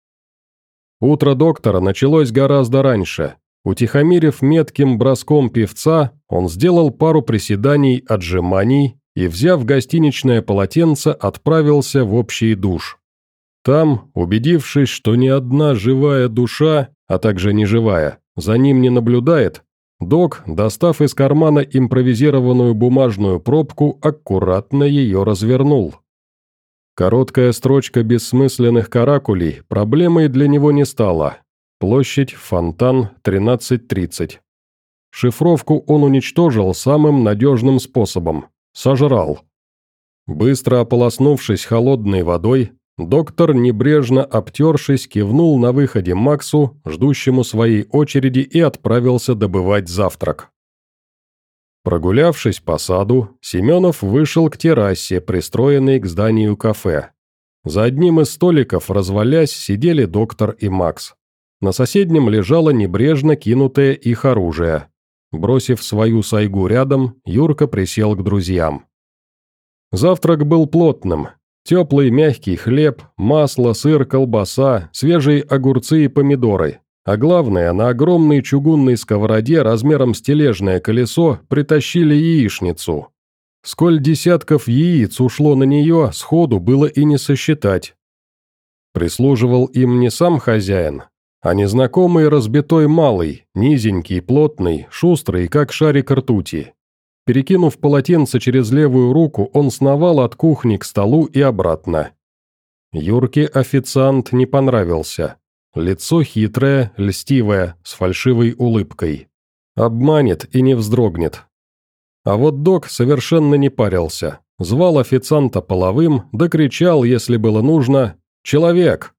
Утро доктора началось гораздо раньше. Утихомирив метким броском певца, он сделал пару приседаний, отжиманий и, взяв гостиничное полотенце, отправился в общий душ. Там, убедившись, что ни одна живая душа, а также неживая, за ним не наблюдает, док, достав из кармана импровизированную бумажную пробку, аккуратно ее развернул. Короткая строчка бессмысленных каракулей проблемой для него не стала. Площадь, фонтан, тринадцать тридцать. Шифровку он уничтожил самым надежным способом – сожрал. Быстро ополоснувшись холодной водой, доктор, небрежно обтершись, кивнул на выходе Максу, ждущему своей очереди, и отправился добывать завтрак. Прогулявшись по саду, Семенов вышел к террасе, пристроенной к зданию кафе. За одним из столиков, развалясь, сидели доктор и Макс. На соседнем лежало небрежно кинутое их оружие. Бросив свою сайгу рядом, Юрка присел к друзьям. Завтрак был плотным. Теплый мягкий хлеб, масло, сыр, колбаса, свежие огурцы и помидоры. А главное, на огромной чугунной сковороде размером с тележное колесо притащили яичницу. Сколь десятков яиц ушло на нее, сходу было и не сосчитать. Прислуживал им не сам хозяин, а незнакомый разбитой малый, низенький, плотный, шустрый, как шарик ртути. Перекинув полотенце через левую руку, он сновал от кухни к столу и обратно. Юрке официант не понравился. Лицо хитрое, льстивое, с фальшивой улыбкой. Обманет и не вздрогнет. А вот док совершенно не парился. Звал официанта половым, да кричал, если было нужно: «Человек!»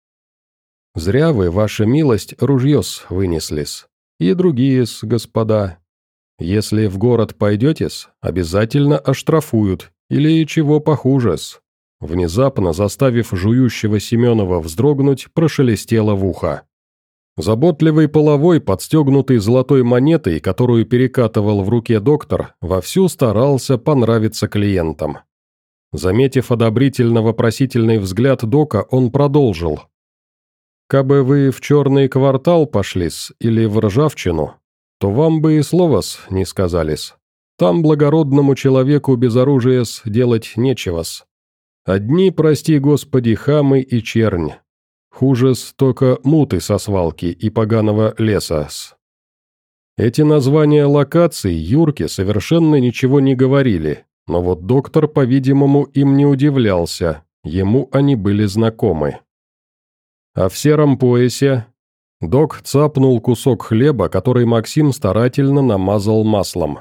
«Зря вы, ваша милость, ружье-с вынесли-с. И другие-с, господа. Если в город пойдете-с, обязательно оштрафуют, или чего похуже-с». Внезапно, заставив жующего Семенова вздрогнуть, прошелестело в ухо. Заботливый половой, подстегнутый золотой монетой, которую перекатывал в руке доктор, вовсю старался понравиться клиентам. Заметив одобрительно-вопросительный взгляд дока, он продолжил. «Кабы вы в черный квартал пошли-с или в ржавчину, то вам бы и слова-с не сказали-с. Там благородному человеку без оружия-с делать нечего-с. Одни, прости господи, хамы и чернь. Хуже-с только муты со свалки и поганого леса-с». Эти названия локаций Юрке совершенно ничего не говорили, но вот доктор, по-видимому, им не удивлялся, ему они были знакомы. А в сером поясе док цапнул кусок хлеба, который Максим старательно намазал маслом.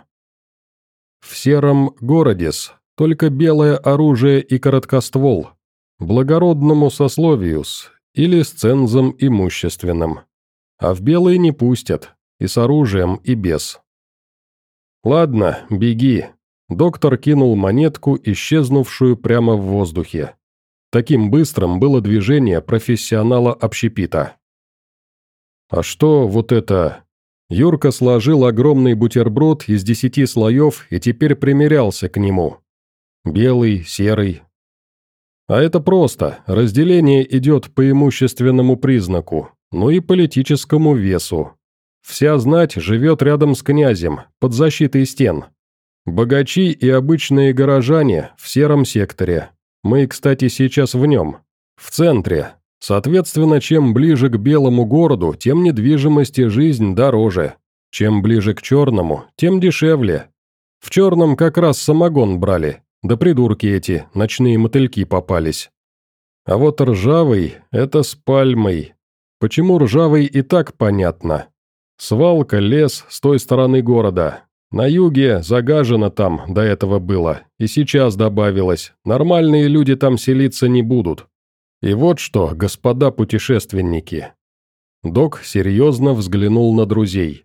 В сером городе-с, только белое оружие и короткоствол, благородному сословию-с, или с цензом имущественным. А в белый не пустят, и с оружием, и без. «Ладно, беги». Доктор кинул монетку, исчезнувшую прямо в воздухе. Таким быстрым было движение профессионала общепита. «А что вот это?» Юрка сложил огромный бутерброд из десяти слоев и теперь примерялся к нему. Белый, серый. А это просто, разделение идет по имущественному признаку, ну и политическому весу. Вся знать живет рядом с князем, под защитой стен. Богачи и обычные горожане в сером секторе. Мы, кстати, сейчас в нем. В центре. Соответственно, чем ближе к белому городу, тем недвижимость и жизнь дороже. Чем ближе к черному, тем дешевле. В черном как раз самогон брали. Да придурки эти, ночные мотыльки попались. А вот ржавый – это с пальмой. Почему ржавый и так понятно. Свалка, лес с той стороны города. На юге загажено там до этого было, и сейчас добавилось, нормальные люди там селиться не будут. И вот что, господа путешественники. Док серьезно взглянул на друзей.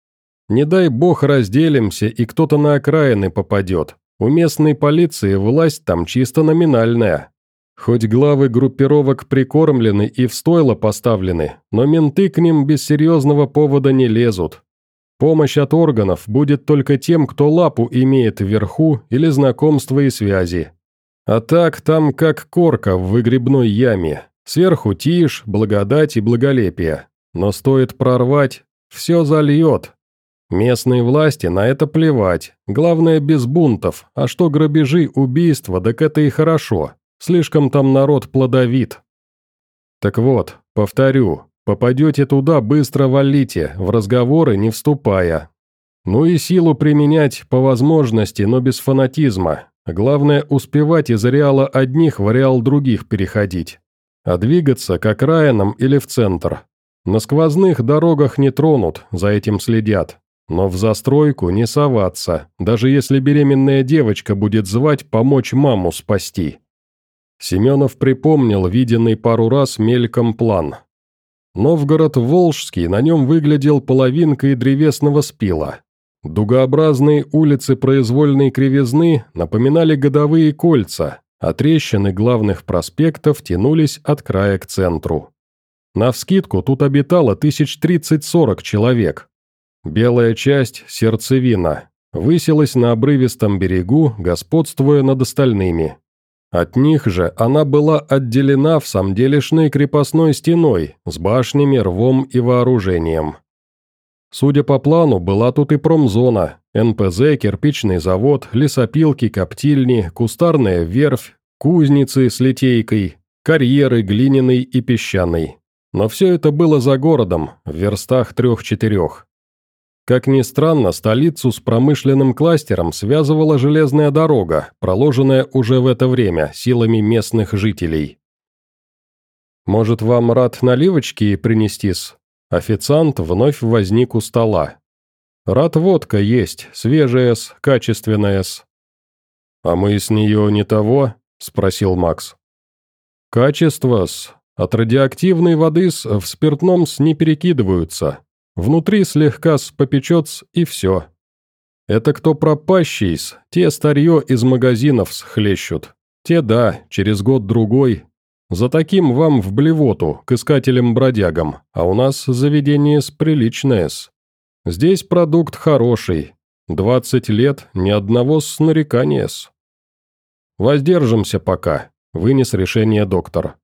Не дай бог разделимся, и кто-то на окраины попадет. У местной полиции власть там чисто номинальная. Хоть главы группировок прикормлены и в стойло поставлены, но менты к ним без серьезного повода не лезут. Помощь от органов будет только тем, кто лапу имеет вверху или знакомства и связи. А так там как корка в выгребной яме. Сверху тишь, благодать и благолепие. Но стоит прорвать, все зальет. Местные власти на это плевать. Главное без бунтов, а что грабежи, убийства, так это и хорошо. Слишком там народ плодовит. Так вот, повторю. Попадете туда, быстро валите, в разговоры не вступая. Ну и силу применять по возможности, но без фанатизма. Главное успевать из ареала одних в ареал других переходить. А двигаться к окраинам или в центр. На сквозных дорогах не тронут, за этим следят. Но в застройку не соваться, даже если беременная девочка будет звать помочь маму спасти. Семенов припомнил виденный пару раз мельком план. Новгород Волжский на нем выглядел половинкой древесного спила. Дугообразные улицы произвольной кривизны напоминали годовые кольца, а трещины главных проспектов тянулись от края к центру. Навскидку тут обитало тысяч тридцать-сорок человек. Белая часть, сердцевина, высилась на обрывистом берегу, господствуя над остальными. От них же она была отделена в самделишной крепостной стеной с башнями, рвом и вооружением. Судя по плану, была тут и промзона, эн пэ зэ, кирпичный завод, лесопилки, коптильни, кустарная верфь, кузницы с литейкой, карьеры глиняной и песчаной. Но все это было за городом, в верстах трех-четырех. Как ни странно, столицу с промышленным кластером связывала железная дорога, проложенная уже в это время силами местных жителей. «Может, вам рад наливочки принести-с?» Официант вновь возник у стола. «Рад водка есть, свежая-с, качественная-с». «А мы с нее не того?» – спросил Макс. «Качество-с. От радиоактивной воды-с в спиртном-с не перекидываются. Внутри слегка-с попечется и все. Это кто пропащий-с, те старье из магазинов-с хлещут. Те да, через год-другой. За таким вам в блевоту, к искателям-бродягам, а у нас заведение-с приличное-с. Здесь продукт хороший. Двадцать лет, ни одного-с нарекания-с. Воздержимся пока», — вынес решение доктор.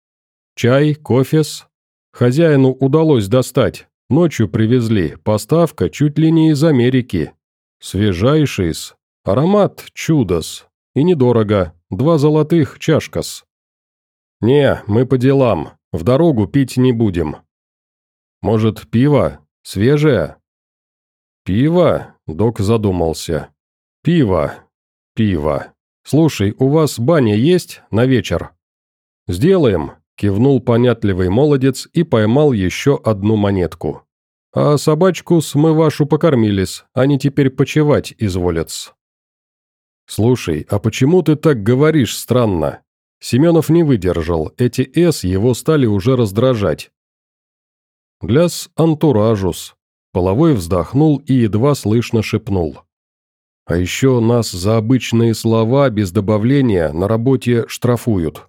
«Чай, кофе-с? Хозяину удалось достать. Ночью привезли, поставка чуть ли не из Америки. Свежайший-с, аромат чудо-с, и недорого, два золотых чашка-с. Не, мы по делам, в дорогу пить не будем. Может, пиво? Свежее?» «Пиво?» – док задумался. «Пиво, пиво. Слушай, у вас баня есть на вечер?» «Сделаем», – кивнул понятливый молодец и поймал еще одну монетку. «А собачку-с мы вашу покормились, они теперь почевать изволят-с». «Слушай, а почему ты так говоришь странно?» Семенов не выдержал, эти «с» его стали уже раздражать. «Для-с антуражу-с», Половой вздохнул и едва слышно шепнул. «А еще нас за обычные слова без добавления на работе штрафуют».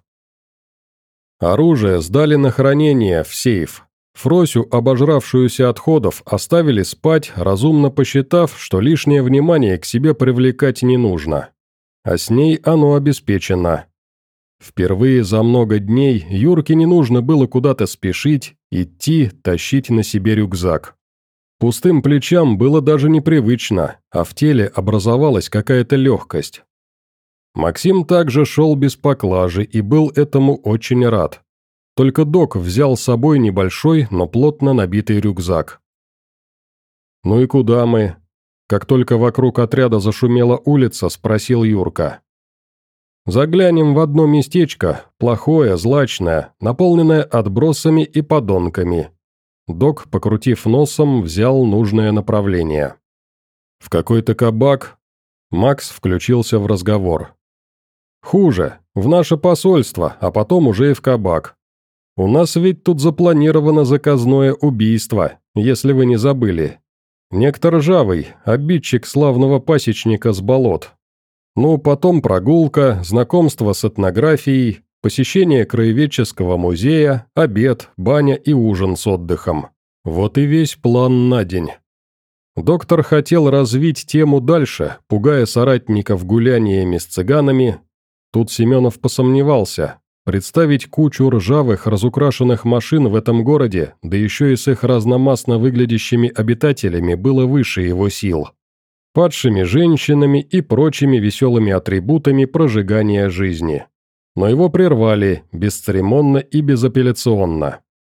Оружие сдали на хранение в сейф. Фросю, обожравшуюся отходов, оставили спать, разумно посчитав, что лишнее внимание к себе привлекать не нужно. А с ней оно обеспечено. Впервые за много дней Юрке не нужно было куда-то спешить, идти, тащить на себе рюкзак. Пустым плечам было даже непривычно, а в теле образовалась какая-то легкость. Максим также шел без поклажи и был этому очень рад. Только док взял с собой небольшой, но плотно набитый рюкзак. «Ну и куда мы?» Как только вокруг отряда зашумела улица, спросил Юрка. «Заглянем в одно местечко, плохое, злачное, наполненное отбросами и подонками». Док, покрутив носом, взял нужное направление. «В какой-то кабак?» Макс включился в разговор. «Хуже, в наше посольство, а потом уже и в кабак. У нас ведь тут запланировано заказное убийство, если вы не забыли. Некто Ржавый, обидчик славного пасечника с болот. Ну, потом прогулка, знакомство с этнографией, посещение краеведческого музея, обед, баня и ужин с отдыхом. Вот и весь план на день». Доктор хотел развить тему дальше, пугая соратников гуляниями с цыганами. Тут Семенов посомневался. Представить кучу ржавых, разукрашенных машин в этом городе, да еще и с их разномастно выглядящими обитателями, было выше его сил. Падшими женщинами и прочими веселыми атрибутами прожигания жизни. Но его прервали, бесцеремонно и безапелляционно.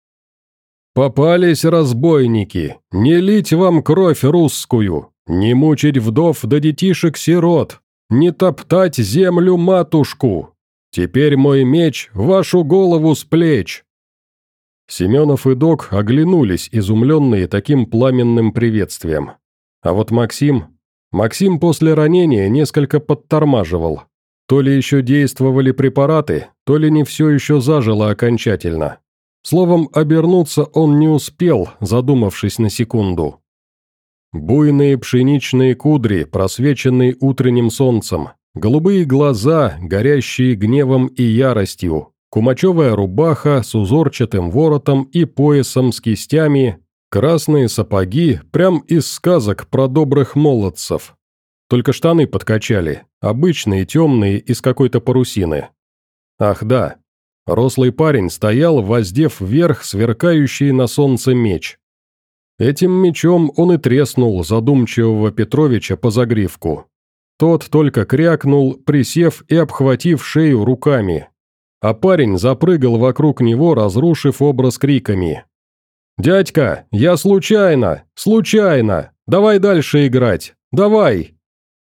«Попались разбойники! Не лить вам кровь русскую! Не мучить вдов да детишек-сирот! Не топтать землю-матушку! Теперь мой меч вашу голову с плеч!» Семенов и док оглянулись, изумленные таким пламенным приветствием. А вот Максим... Максим после ранения несколько подтормаживал. То ли еще действовали препараты, то ли не все еще зажило окончательно. Словом, обернуться он не успел, задумавшись на секунду. Буйные пшеничные кудри, просвеченные утренним солнцем, голубые глаза, горящие гневом и яростью, кумачевая рубаха с узорчатым воротом и поясом с кистями, Красные сапоги, прям из сказок про добрых молодцев. Только штаны подкачали, обычные темные из какой-то парусины. Ах да, рослый парень стоял, воздев вверх сверкающий на солнце меч. Этим мечом он и треснул задумчивого Петровича по загривку. Тот только крякнул, присев и обхватив шею руками. А парень запрыгал вокруг него, разрушив образ криками. «Дядька, я случайно! Случайно! Давай дальше играть! Давай!»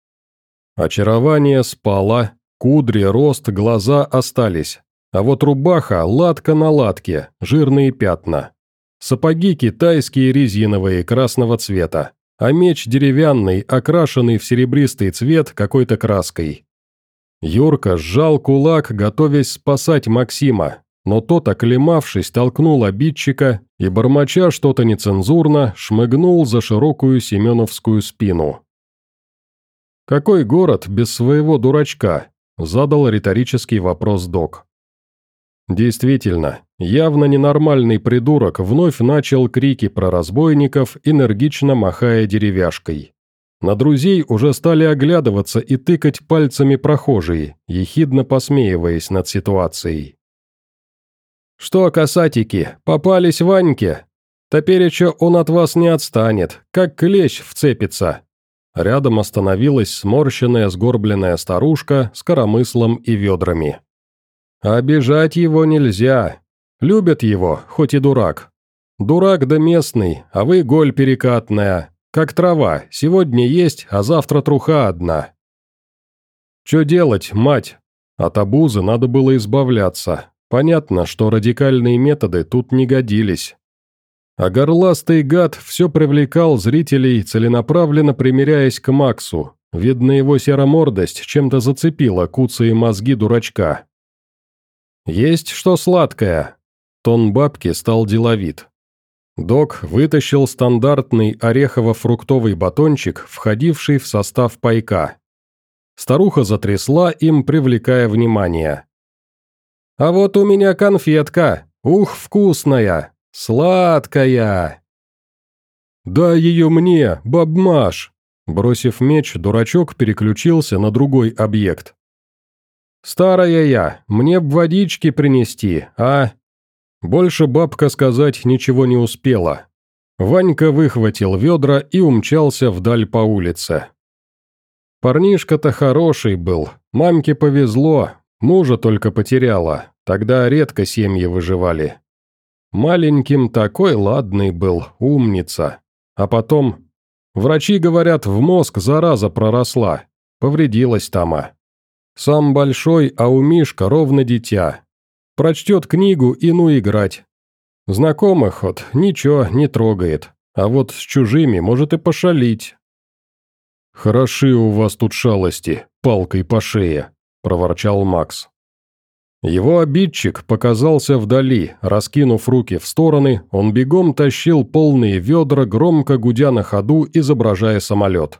Очарование спало, кудри, рост, глаза остались. А вот рубаха, латка на латке, жирные пятна. Сапоги китайские резиновые, красного цвета, а меч деревянный, окрашенный в серебристый цвет какой-то краской. Юрка сжал кулак, готовясь спасать Максима, но тот, оклемавшись, толкнул обидчика и, бормоча что-то нецензурно, шмыгнул за широкую семеновскую спину. «Какой город без своего дурачка?» – задал риторический вопрос док. Действительно, явно ненормальный придурок вновь начал крики про разбойников, энергично махая деревяшкой. На друзей уже стали оглядываться и тыкать пальцами прохожие, ехидно посмеиваясь над ситуацией. «Что, касатики, попались Ваньке? Топереча он от вас не отстанет, как клещ вцепится». Рядом остановилась сморщенная сгорбленная старушка с коромыслом и ведрами. «Обижать его нельзя. Любят его, хоть и дурак. Дурак да местный, а вы голь перекатная. Как трава, сегодня есть, а завтра труха одна». «Чё делать, мать?» От обузы надо было избавляться. Понятно, что радикальные методы тут не годились. А горластый гад все привлекал зрителей, целенаправленно примиряясь к Максу. Видно, его серомордость чем-то зацепила куцые мозги дурачка. «Есть что сладкое?» Тон бабки стал деловит. Док вытащил стандартный орехово-фруктовый батончик, входивший в состав пайка. Старуха затрясла им, привлекая внимание. «А вот у меня конфетка! Ух, вкусная! Сладкая!» «Дай ее мне, бабмаш!» Бросив меч, дурачок переключился на другой объект. «Старая я, мне б водички принести, а...» Больше бабка сказать ничего не успела. Ванька выхватил ведра и умчался вдаль по улице. Парнишка-то хороший был, мамке повезло, мужа только потеряла, тогда редко семьи выживали. Маленьким такой ладный был, умница. А потом... Врачи говорят, в мозг зараза проросла, повредилась тама. Сам большой, а у Мишка ровно дитя. Прочтет книгу и ну играть. Знакомых вот ничего не трогает, а вот с чужими может и пошалить. «Хороши у вас тут шалости, палкой по шее», – проворчал Макс. Его обидчик показался вдали, раскинув руки в стороны, он бегом тащил полные ведра, громко гудя на ходу, изображая самолет.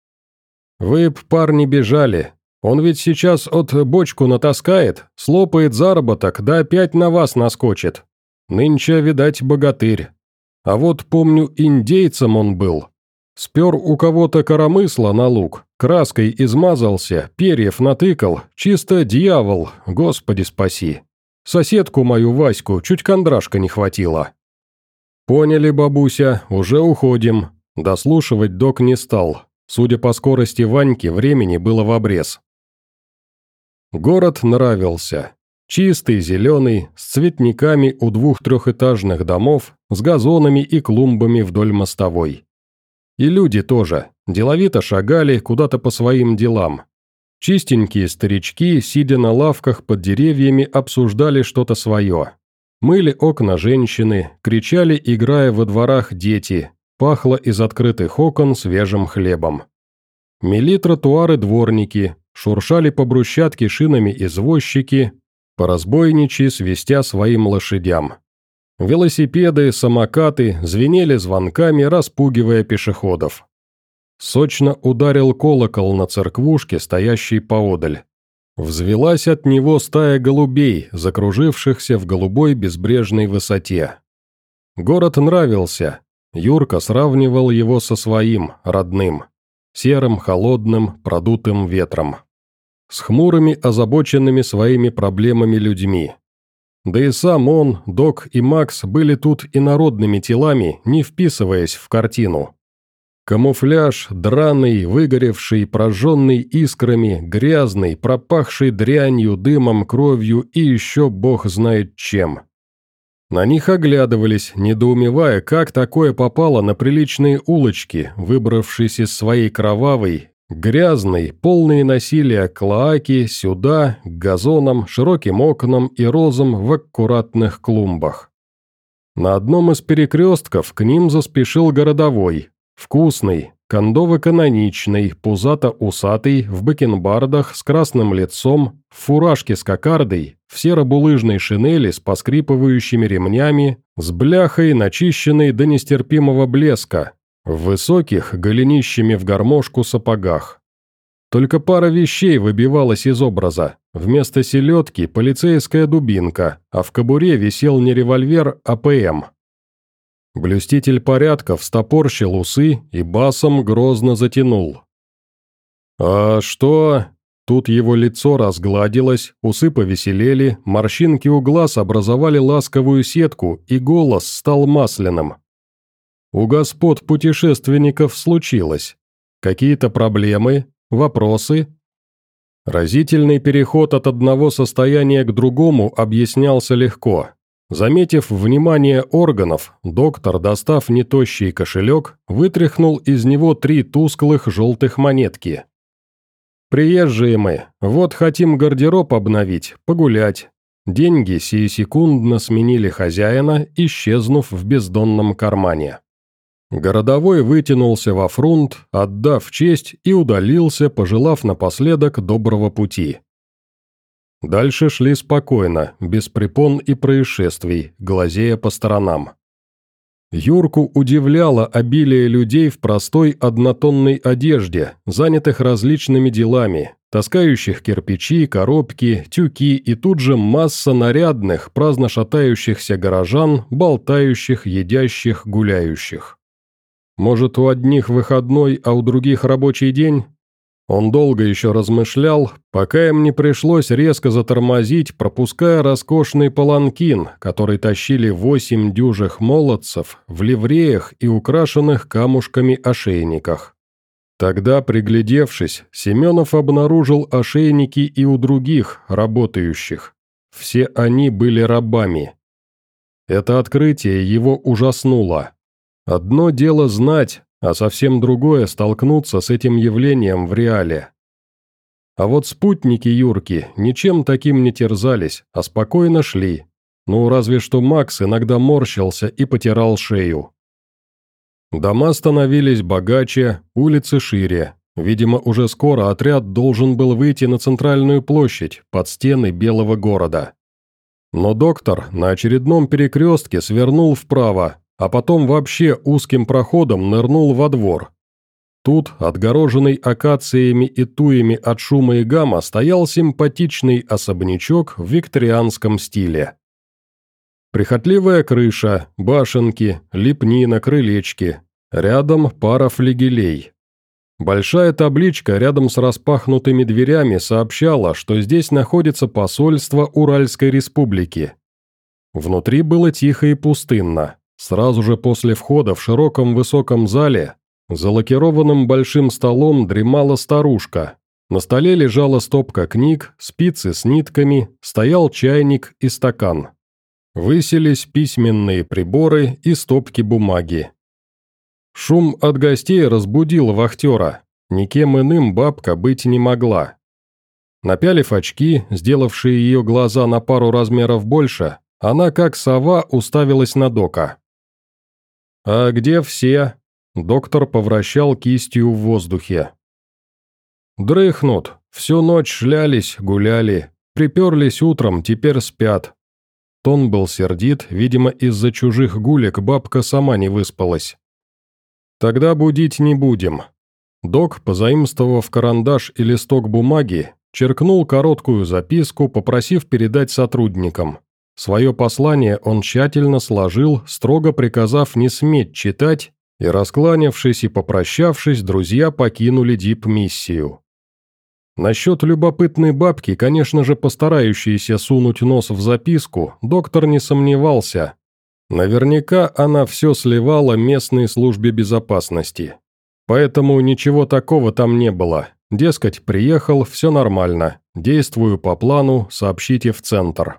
«Вы б, парни, бежали. Он ведь сейчас от бочку натаскает, слопает заработок, да опять на вас наскочит. Нынче, видать, богатырь. А вот, помню, индейцем он был. Спер у кого-то коромысла на лук, краской измазался, перьев натыкал, чисто дьявол, господи спаси. Соседку мою Ваську чуть кондрашка не хватило». «Поняли, бабуся, уже уходим». Дослушивать док не стал. Судя по скорости Ваньки, времени было в обрез. Город нравился. Чистый, зеленый, с цветниками у двух трехэтажных домов, с газонами и клумбами вдоль мостовой. И люди тоже, деловито шагали куда-то по своим делам. Чистенькие старички, сидя на лавках под деревьями, обсуждали что-то свое. Мыли окна женщины, кричали, играя во дворах дети, пахло из открытых окон свежим хлебом. Мели тротуары дворники, шуршали по брусчатке шинами извозчики, поразбойничьи свистя своим лошадям. Велосипеды, самокаты звенели звонками, распугивая пешеходов. Сочно ударил колокол на церквушке, стоящей поодаль. Взвелась от него стая голубей, закружившихся в голубой безбрежной высоте. Город нравился. Юрка сравнивал его со своим, родным, серым, холодным, продутым ветром. С хмурыми, озабоченными своими проблемами людьми. Да и сам он, Док и Макс были тут инородными телами, не вписываясь в картину. Камуфляж, драный, выгоревший, прожженный искрами, грязный, пропахший дрянью, дымом, кровью и еще бог знает чем. На них оглядывались, недоумевая, как такое попало на приличные улочки, выбравшись из своей кровавой, грязной, полной насилия клоаки сюда, к газонам, широким окнам и розам в аккуратных клумбах. На одном из перекрестков к ним заспешил городовой, вкусный, кондово-каноничный, пузато-усатый, в бакенбардах, с красным лицом, в фуражке с кокардой, в серо-булыжной шинели с поскрипывающими ремнями, с бляхой, начищенной до нестерпимого блеска, в высоких, голенищами в гармошку сапогах. Только пара вещей выбивалась из образа. Вместо селедки – полицейская дубинка, а в кобуре висел не револьвер, а ПМ. Блюститель порядка встопорщил усы и басом грозно затянул. «А что?» Тут его лицо разгладилось, усы повеселели, морщинки у глаз образовали ласковую сетку, и голос стал масляным. «У господ путешественников случилось. Какие-то проблемы? Вопросы?» Разительный переход от одного состояния к другому объяснялся легко. Заметив внимание органов, доктор, достав нетощий кошелек, вытряхнул из него три тусклых желтых монетки. «Приезжие мы, вот хотим гардероб обновить, погулять». Деньги сиюсекундно сменили хозяина, исчезнув в бездонном кармане. Городовой вытянулся во фрунт, отдав честь, и удалился, пожелав напоследок доброго пути. Дальше шли спокойно, без препон и происшествий, глазея по сторонам. Юрку удивляло обилие людей в простой однотонной одежде, занятых различными делами, таскающих кирпичи, коробки, тюки и тут же масса нарядных, праздно шатающихся горожан, болтающих, едящих, гуляющих. Может, у одних выходной, а у других рабочий день? Он долго еще размышлял, пока им не пришлось резко затормозить, пропуская роскошный паланкин, который тащили восемь дюжих молодцев в ливреях и украшенных камушками ошейниках. Тогда, приглядевшись, Семенов обнаружил ошейники и у других, работающих. Все они были рабами. Это открытие его ужаснуло. Одно дело знать, а совсем другое – столкнуться с этим явлением в реале. А вот спутники Юрки ничем таким не терзались, а спокойно шли. Ну, разве что Макс иногда морщился и потирал шею. Дома становились богаче, улицы шире. Видимо, уже скоро отряд должен был выйти на центральную площадь, под стены Белого города. Но доктор на очередном перекрестке свернул вправо, а потом вообще узким проходом нырнул во двор. Тут, отгороженный акациями и туями от шума и гамма, стоял симпатичный особнячок в викторианском стиле. Прихотливая крыша, башенки, лепнина, крылечки. Рядом пара флигелей. Большая табличка рядом с распахнутыми дверями сообщала, что здесь находится посольство Уральской республики. Внутри было тихо и пустынно. Сразу же после входа в широком высоком зале за лакированным большим столом дремала старушка. На столе лежала стопка книг, спицы с нитками, стоял чайник и стакан. Высились письменные приборы и стопки бумаги. Шум от гостей разбудил вахтера. Никем иным бабка быть не могла. Напялив очки, сделавшие ее глаза на пару размеров больше, она, как сова, уставилась на Дока. «А где все?» Доктор повращал кистью в воздухе. «Дрыхнут. Всю ночь шлялись, гуляли. Приперлись утром, теперь спят». Тон был сердит, видимо, из-за чужих гулек бабка сама не выспалась. «Тогда будить не будем». Док, позаимствовав карандаш и листок бумаги, черкнул короткую записку, попросив передать сотрудникам. Свое послание он тщательно сложил, строго приказав не сметь читать, и, раскланявшись и попрощавшись, друзья покинули дипмиссию. Насчет любопытной бабки, конечно же, постарающейся сунуть нос в записку, доктор не сомневался. Наверняка она все сливала местной службе безопасности. Поэтому ничего такого там не было. Дескать, приехал, все нормально, действую по плану, сообщите в центр.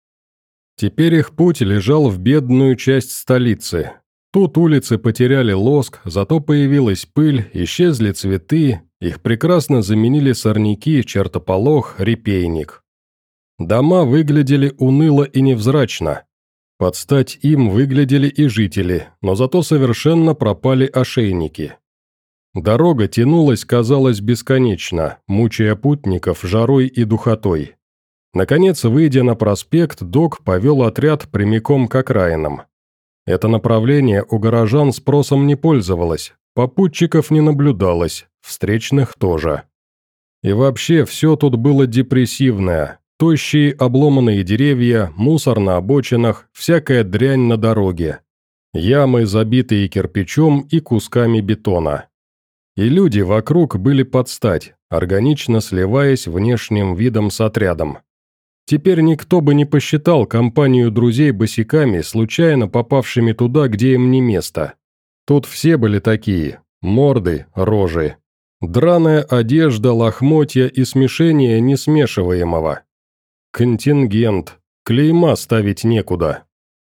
Теперь их путь лежал в бедную часть столицы. Тут улицы потеряли лоск, зато появилась пыль, исчезли цветы, их прекрасно заменили сорняки, чертополох, репейник. Дома выглядели уныло и невзрачно. Под стать им выглядели и жители, но зато совершенно пропали ошейники. Дорога тянулась, казалось, бесконечно, мучая путников жарой и духотой. Наконец, выйдя на проспект, док повел отряд прямиком к окраинам. Это направление у горожан спросом не пользовалось, попутчиков не наблюдалось, встречных тоже. И вообще, все тут было депрессивное. Тощие обломанные деревья, мусор на обочинах, всякая дрянь на дороге. Ямы, забитые кирпичом и кусками бетона. И люди вокруг были под стать, органично сливаясь внешним видом с отрядом. Теперь никто бы не посчитал компанию друзей босиками, случайно попавшими туда, где им не место. Тут все были такие, морды, рожи. Драная одежда, лохмотья и смешение несмешиваемого. Контингент, клейма ставить некуда.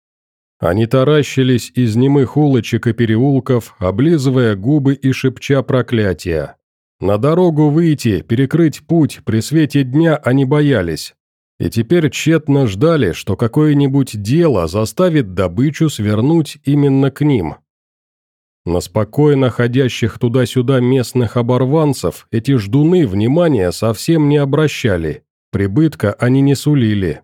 Они таращились из немых улочек и переулков, облизывая губы и шепча проклятия. На дорогу выйти, перекрыть путь при свете дня они боялись. И теперь тщетно ждали, что какое-нибудь дело заставит добычу свернуть именно к ним. На спокойно ходящих туда-сюда местных оборванцев эти ждуны внимания совсем не обращали, прибытка они не сулили.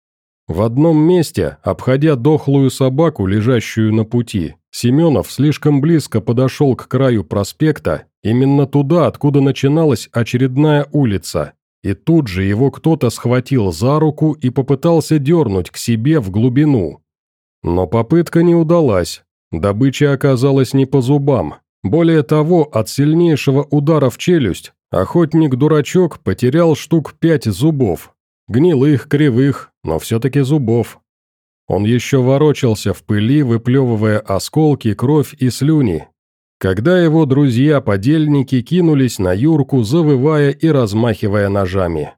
В одном месте, обходя дохлую собаку, лежащую на пути, Семенов слишком близко подошел к краю проспекта, именно туда, откуда начиналась очередная улица, и тут же его кто-то схватил за руку и попытался дернуть к себе в глубину. Но попытка не удалась, добыча оказалась не по зубам. Более того, от сильнейшего удара в челюсть охотник-дурачок потерял штук пять зубов. Гнилых, кривых, но все-таки зубов. Он еще ворочался в пыли, выплевывая осколки, кровь и слюни, когда его друзья-подельники кинулись на Юрку, завывая и размахивая ножами.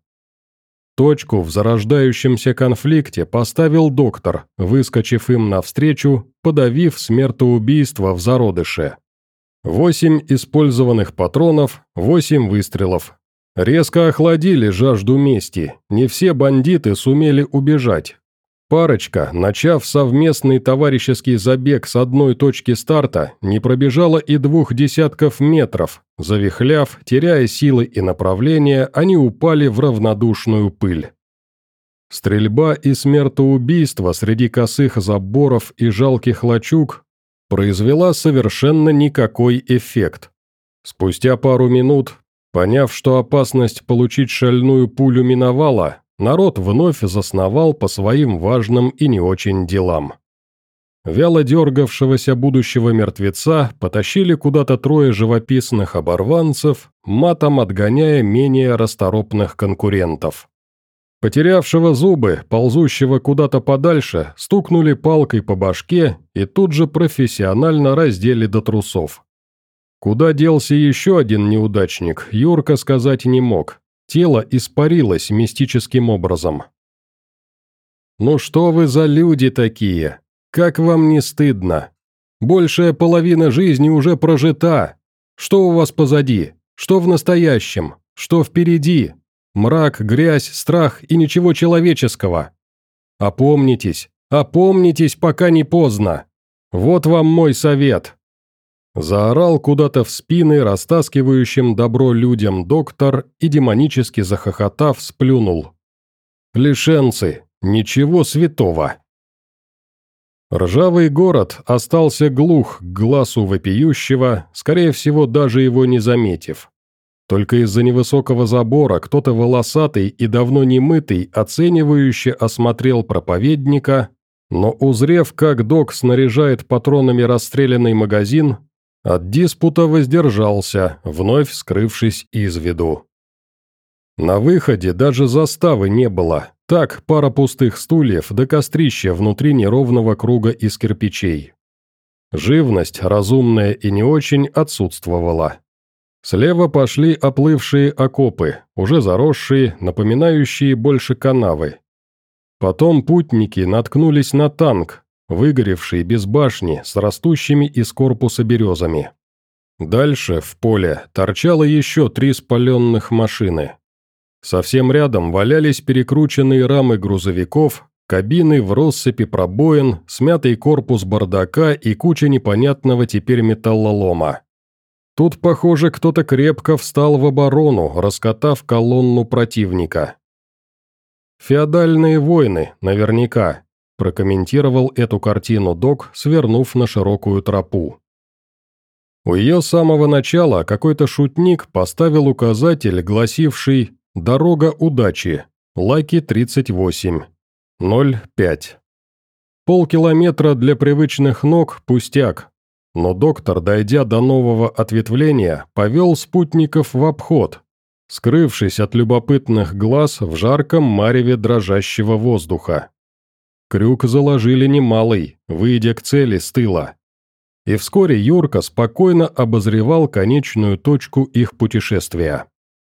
Точку в зарождающемся конфликте поставил доктор, выскочив им навстречу, подавив смертоубийство в зародыше. Восемь использованных патронов, восемь выстрелов. Резко охладили жажду мести, не все бандиты сумели убежать. Парочка, начав совместный товарищеский забег с одной точки старта, не пробежала и двух десятков метров. Завихляв, теряя силы и направление, они упали в равнодушную пыль. Стрельба и смертоубийство среди косых заборов и жалких лачуг произвела совершенно никакой эффект. Спустя пару минут, поняв, что опасность получить шальную пулю миновала, народ вновь засновал по своим важным и не очень делам. Вяло дергавшегося будущего мертвеца потащили куда-то трое живописных оборванцев, матом отгоняя менее расторопных конкурентов. Потерявшего зубы, ползущего куда-то подальше, стукнули палкой по башке и тут же профессионально раздели до трусов. Куда делся еще один неудачник, Юрка сказать не мог. Тело испарилось мистическим образом. «Ну что вы за люди такие? Как вам не стыдно? Большая половина жизни уже прожита. Что у вас позади? Что в настоящем? Что впереди? Мрак, грязь, страх и ничего человеческого. Опомнитесь, опомнитесь, пока не поздно. Вот вам мой совет». Заорал куда-то в спины растаскивающим добро людям доктор и, демонически захохотав, сплюнул. «Лишенцы, ничего святого!» Ржавый город остался глух к глазу вопиющего, скорее всего, даже его не заметив. Только из-за невысокого забора кто-то волосатый и давно не мытый оценивающе осмотрел проповедника, но узрев, как док снаряжает патронами расстрелянный магазин, от диспута воздержался, вновь скрывшись из виду. На выходе даже заставы не было, так пара пустых стульев да кострища внутри неровного круга из кирпичей. Живность, разумная и не очень, отсутствовала. Слева пошли оплывшие окопы, уже заросшие, напоминающие больше канавы. Потом путники наткнулись на танк, выгоревший без башни, с растущими из корпуса березами. Дальше, в поле, торчало еще три спаленных машины. Совсем рядом валялись перекрученные рамы грузовиков, кабины в россыпи пробоин, смятый корпус бардака и куча непонятного теперь металлолома. Тут, похоже, кто-то крепко встал в оборону, раскатав колонну противника. «Феодальные войны, наверняка», – прокомментировал эту картину док, свернув на широкую тропу. У ее самого начала какой-то шутник поставил указатель, гласивший «Дорога удачи, Лаки тридцать восемь, ноль пять». Полкилометра для привычных ног – пустяк, но доктор, дойдя до нового ответвления, повел спутников в обход, скрывшись от любопытных глаз в жарком мареве дрожащего воздуха. Крюк заложили немалый, выйдя к цели с тыла. И вскоре Юрка спокойно обозревал конечную точку их путешествия.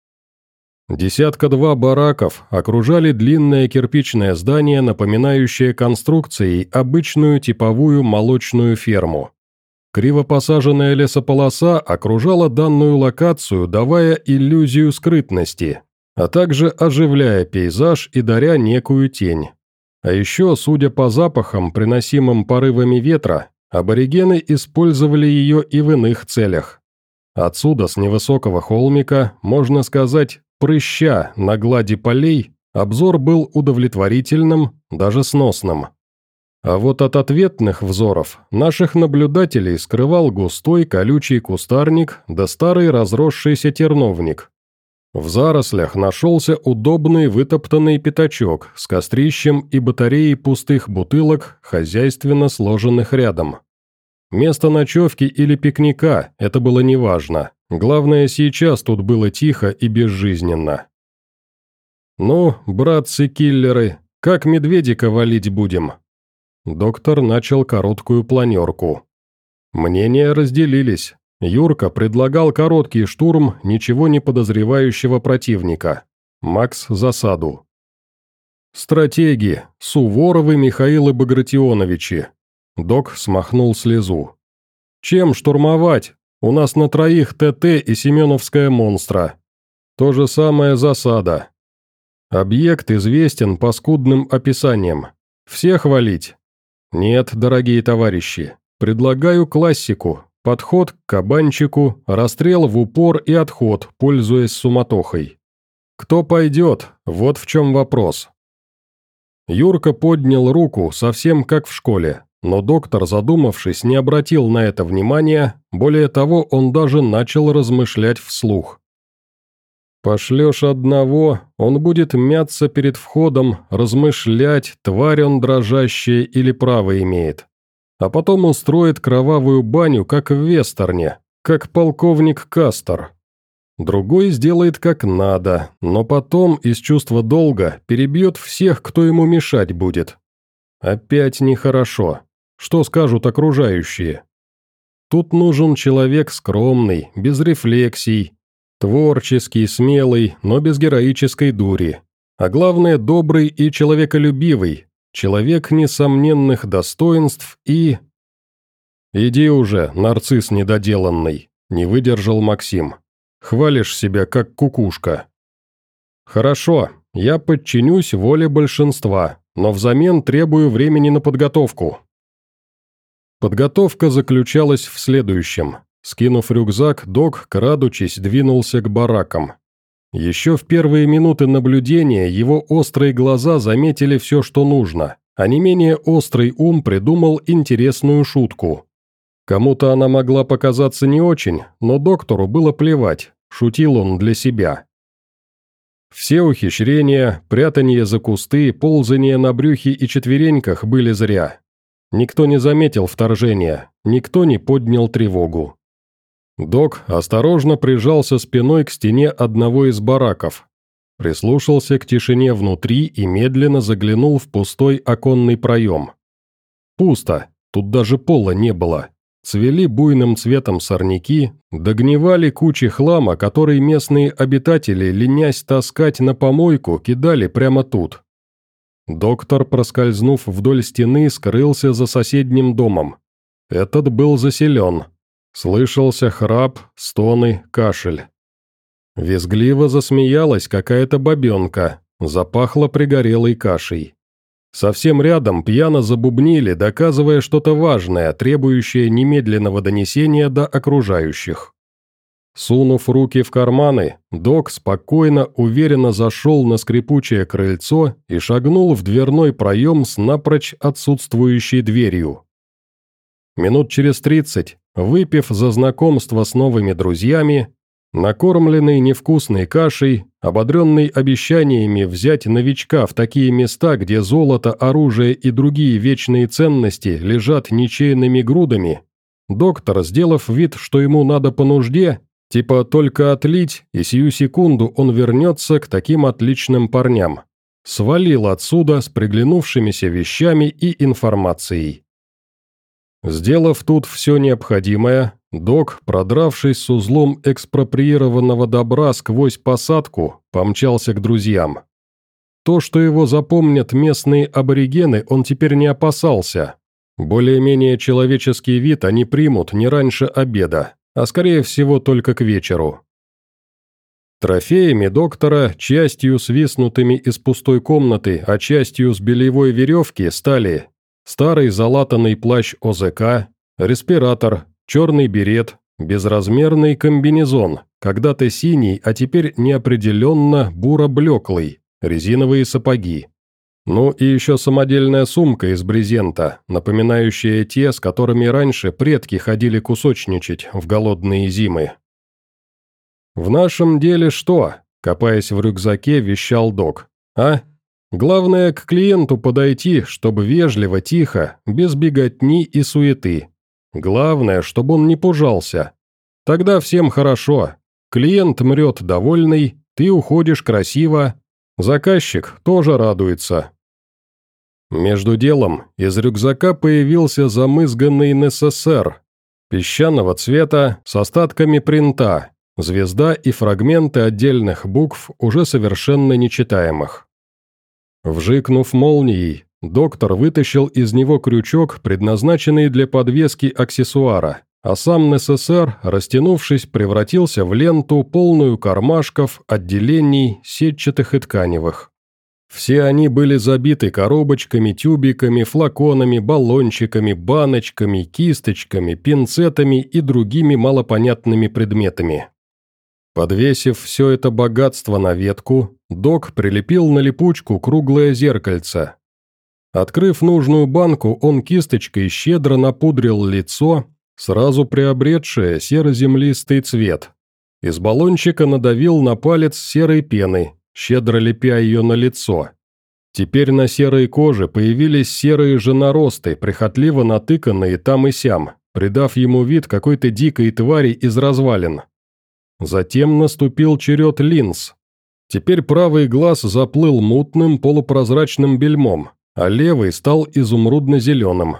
Десятка-два бараков окружали длинное кирпичное здание, напоминающее конструкцией обычную типовую молочную ферму. Криво посаженная лесополоса окружала данную локацию, давая иллюзию скрытности, а также оживляя пейзаж и даря некую тень. А еще, судя по запахам, приносимым порывами ветра, аборигены использовали ее и в иных целях. Отсюда, с невысокого холмика, можно сказать, прыща на глади полей, обзор был удовлетворительным, даже сносным. А вот от ответных взоров наших наблюдателей скрывал густой колючий кустарник да старый разросшийся терновник. В зарослях нашелся удобный вытоптанный пятачок с кострищем и батареей пустых бутылок, хозяйственно сложенных рядом. Место ночевки или пикника – это было неважно. Главное, сейчас тут было тихо и безжизненно. «Ну, братцы-киллеры, как медведика валить будем?» Доктор начал короткую планерку. Мнения разделились. Юрка предлагал короткий штурм ничего не подозревающего противника. Макс – засаду. Стратеги – Суворовы Михаилы Багратионовичи. Док смахнул слезу. Чем штурмовать? У нас на троих ТТ и Семеновская монстра. То же самое засада. Объект известен по скудным описаниям. Всех валить? Нет, дорогие товарищи. Предлагаю классику. Подход к кабанчику, расстрел в упор и отход, пользуясь суматохой. Кто пойдет? Вот в чем вопрос. Юрка поднял руку, совсем как в школе, но доктор, задумавшись, не обратил на это внимания, более того, он даже начал размышлять вслух. «Пошлешь одного, он будет мяться перед входом, размышлять, тварь он дрожащая или право имеет. А потом устроит кровавую баню, как в вестерне, как полковник Кастер. Другой сделает как надо, но потом из чувства долга перебьет всех, кто ему мешать будет. Опять нехорошо. Что скажут окружающие? Тут нужен человек скромный, без рефлексий, творческий, смелый, но без героической дури. А главное, добрый и человеколюбивый, человек несомненных достоинств и... «Иди уже, нарцисс недоделанный», — не выдержал Максим. «Хвалишь себя, как кукушка». «Хорошо, я подчинюсь воле большинства, но взамен требую времени на подготовку». Подготовка заключалась в следующем. Скинув рюкзак, док, крадучись, двинулся к баракам. Еще в первые минуты наблюдения его острые глаза заметили все, что нужно, а не менее острый ум придумал интересную шутку. Кому-то она могла показаться не очень, но доктору было плевать. шутил он для себя. Все ухищрения, прятание за кусты, ползание на брюхе и четвереньках были зря. Никто не заметил вторжения, никто не поднял тревогу. Док осторожно прижался спиной к стене одного из бараков, прислушался к тишине внутри и медленно заглянул в пустой оконный проем. Пусто, тут даже пола не было. Цвели буйным цветом сорняки, догнивали кучи хлама, который местные обитатели, ленясь таскать на помойку, кидали прямо тут. Доктор, проскользнув вдоль стены, скрылся за соседним домом. Этот был заселен. Слышался храп, стоны, кашель. Визгливо засмеялась какая-то бабенка, запахло пригорелой кашей. Совсем рядом пьяно забубнили, доказывая что-то важное, требующее немедленного донесения до окружающих. Сунув руки в карманы, док спокойно, уверенно зашел на скрипучее крыльцо и шагнул в дверной проем с напрочь отсутствующей дверью. Минут через тридцать, выпив за знакомство с новыми друзьями, накормленный невкусной кашей, ободренный обещаниями взять новичка в такие места, где золото, оружие и другие вечные ценности лежат ничейными грудами, доктор, сделав вид, что ему надо по нужде, типа только отлить, и сию секунду он вернется к таким отличным парням, свалил отсюда с приглянувшимися вещами и информацией. Сделав тут все необходимое, док, продравшись с узлом экспроприированного добра сквозь посадку, помчался к друзьям. То, что его запомнят местные аборигены, он теперь не опасался. Более-менее человеческий вид они примут не раньше обеда, а скорее всего только к вечеру. Трофеями доктора, частью свистнутыми из пустой комнаты, а частью с бельевой веревки, стали старый залатанный плащ О З К, респиратор, черный берет, безразмерный комбинезон, когда-то синий, а теперь неопределенно буро-блеклый, резиновые сапоги. Ну и еще самодельная сумка из брезента, напоминающая те, с которыми раньше предки ходили кусочничать в голодные зимы. «В нашем деле что?» – копаясь в рюкзаке, вещал док. «А? Главное, к клиенту подойти, чтобы вежливо, тихо, без беготни и суеты. Главное, чтобы он не пужался. Тогда всем хорошо. Клиент мрет довольный, ты уходишь красиво. Заказчик тоже радуется». Между делом из рюкзака появился замызганный Н С С Р, песчаного цвета, с остатками принта, звезда и фрагменты отдельных букв, уже совершенно нечитаемых. Вжикнув молнией, доктор вытащил из него крючок, предназначенный для подвески аксессуара, а сам Н С С Р, растянувшись, превратился в ленту, полную кармашков, отделений, сетчатых и тканевых. Все они были забиты коробочками, тюбиками, флаконами, баллончиками, баночками, кисточками, пинцетами и другими малопонятными предметами. Подвесив все это богатство на ветку, док прилепил на липучку круглое зеркальце. Открыв нужную банку, он кисточкой щедро напудрил лицо, сразу приобретшее серо-землистый цвет. Из баллончика надавил на палец серой пены, щедро лепя ее на лицо. Теперь на серой коже появились серые же наросты, прихотливо натыканные там и сям, придав ему вид какой-то дикой твари из развалин. Затем наступил черед линз. Теперь правый глаз заплыл мутным полупрозрачным бельмом, а левый стал изумрудно-зеленым.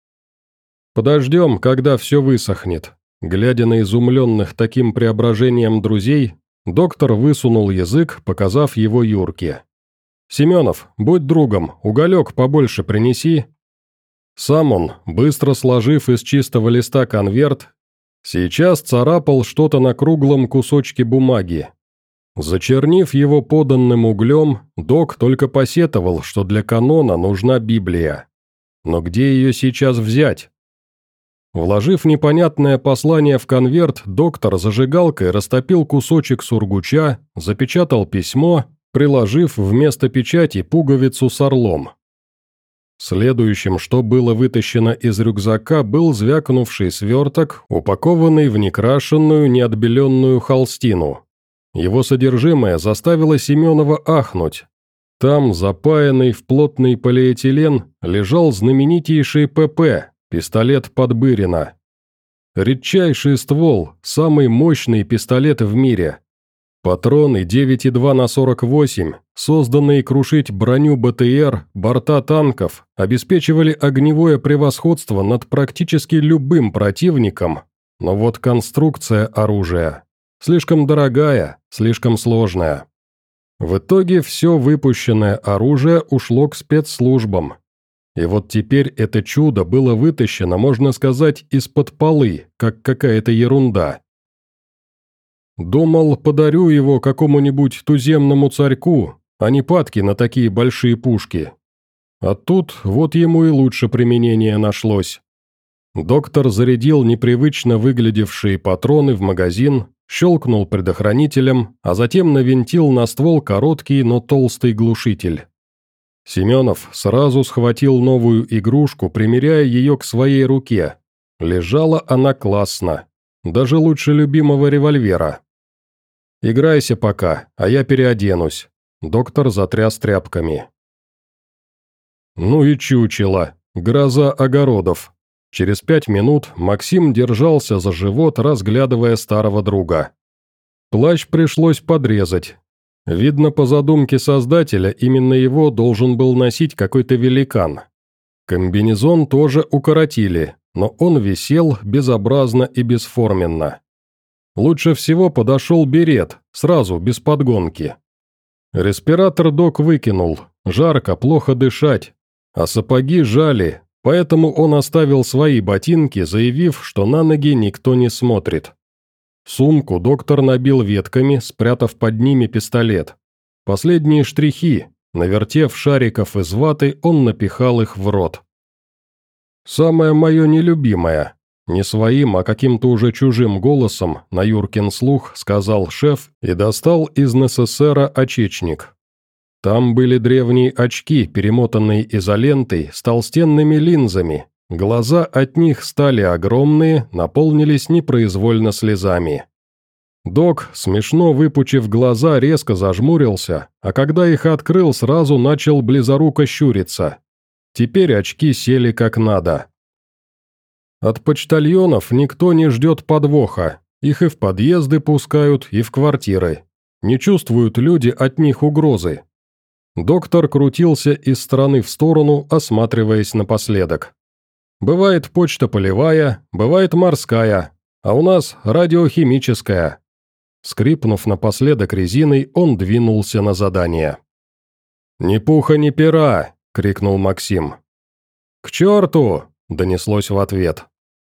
«Подождем, когда все высохнет». Глядя на изумленных таким преображением друзей, доктор высунул язык, показав его Юрке. «Семенов, будь другом, уголек побольше принеси». Сам он, быстро сложив из чистого листа конверт, сейчас царапал что-то на круглом кусочке бумаги. Зачернив его поданным углем, док только посетовал, что для канона нужна Библия. Но где ее сейчас взять? Вложив непонятное послание в конверт, доктор зажигалкой растопил кусочек сургуча, запечатал письмо, приложив вместо печати пуговицу с орлом. Следующим, что было вытащено из рюкзака, был звякнувший сверток, упакованный в некрашенную, неотбеленную холстину. Его содержимое заставило Семенова ахнуть. Там, запаянный в плотный полиэтилен, лежал знаменитейший ПП, пистолет Подбырина. Редчайший ствол, самый мощный пистолет в мире. Патроны девять и два на сорок восемь, созданные крушить броню БТР, борта танков, обеспечивали огневое превосходство над практически любым противником, но вот конструкция оружия слишком дорогая, слишком сложная. В итоге все выпущенное оружие ушло к спецслужбам. И вот теперь это чудо было вытащено, можно сказать, из-под полы, как какая-то ерунда. Думал, подарю его какому-нибудь туземному царьку, а не падки на такие большие пушки. А тут вот ему и лучше применение нашлось. Доктор зарядил непривычно выглядевшие патроны в магазин, щелкнул предохранителем, а затем навинтил на ствол короткий, но толстый глушитель. Семенов сразу схватил новую игрушку, примеряя ее к своей руке. Лежала она классно, даже лучше любимого револьвера. «Играйся пока, а я переоденусь», — доктор затряс тряпками. Ну и чучело, гроза огородов. Через пять минут Максим держался за живот, разглядывая старого друга. Плащ пришлось подрезать. Видно, по задумке создателя, именно его должен был носить какой-то великан. Комбинезон тоже укоротили, но он висел безобразно и бесформенно. Лучше всего подошел берет, сразу, без подгонки. Респиратор док выкинул, жарко, плохо дышать, а сапоги жали, поэтому он оставил свои ботинки, заявив, что на ноги никто не смотрит. Сумку доктор набил ветками, спрятав под ними пистолет. Последние штрихи, навертев шариков из ваты, он напихал их в рот. «Самое мое нелюбимое», не своим, а каким-то уже чужим голосом, на Юркин слух, сказал шеф и достал из НССРа очечник. Там были древние очки, перемотанные изолентой, с толстенными линзами. Глаза от них стали огромные, наполнились непроизвольно слезами. Док, смешно выпучив глаза, резко зажмурился, а когда их открыл, сразу начал близоруко щуриться. Теперь очки сели как надо. От почтальонов никто не ждет подвоха, их и в подъезды пускают, и в квартиры. Не чувствуют люди от них угрозы. Доктор крутился из стороны в сторону, осматриваясь напоследок. Бывает почта полевая, бывает морская, а у нас радиохимическая. Скрипнув напоследок резиной, он двинулся на задание. «Ни пуха, ни пера!» — крикнул Максим. «К черту!» — донеслось в ответ.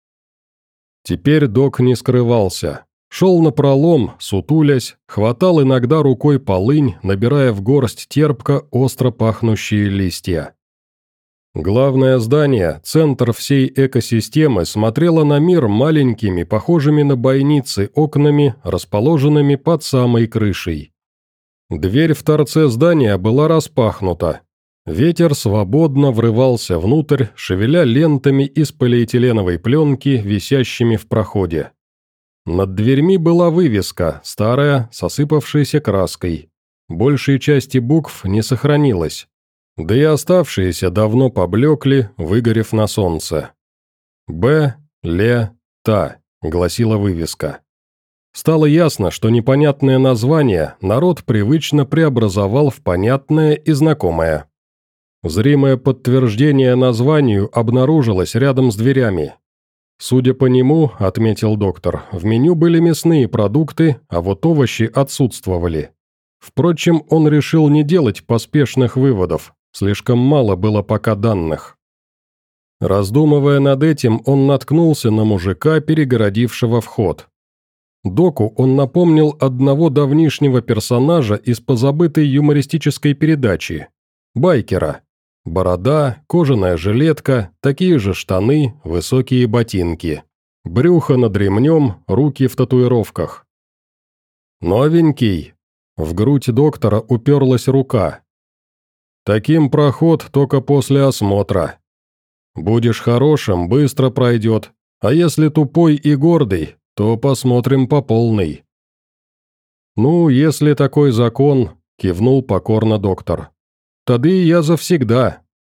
Теперь док не скрывался. Шел напролом, сутулясь, хватал иногда рукой полынь, набирая в горсть терпко остро пахнущие листья. Главное здание, центр всей экосистемы, смотрело на мир маленькими, похожими на бойницы, окнами, расположенными под самой крышей. Дверь в торце здания была распахнута. Ветер свободно врывался внутрь, шевеля лентами из полиэтиленовой пленки, висящими в проходе. Над дверьми была вывеска, старая, с осыпавшейся краской. Большей части букв не сохранилось. Да и оставшиеся давно поблекли, выгорев на солнце. «Б. Ле. Та», — гласила вывеска. Стало ясно, что непонятное название народ привычно преобразовал в понятное и знакомое. Зримое подтверждение названию обнаружилось рядом с дверями. Судя по нему, отметил доктор, в меню были мясные продукты, а вот овощи отсутствовали. Впрочем, он решил не делать поспешных выводов, слишком мало было пока данных. Раздумывая над этим, он наткнулся на мужика, перегородившего вход. Доку он напомнил одного давнишнего персонажа из позабытой юмористической передачи – байкера. Борода, кожаная жилетка, такие же штаны, высокие ботинки. Брюхо над ремнем, руки в татуировках. «Новенький!» В грудь доктора уперлась рука. «Таким проход только после осмотра. Будешь хорошим, быстро пройдет, а если тупой и гордый, то посмотрим по полной». «Ну, если такой закон», – кивнул покорно доктор. «Тады я завсегда».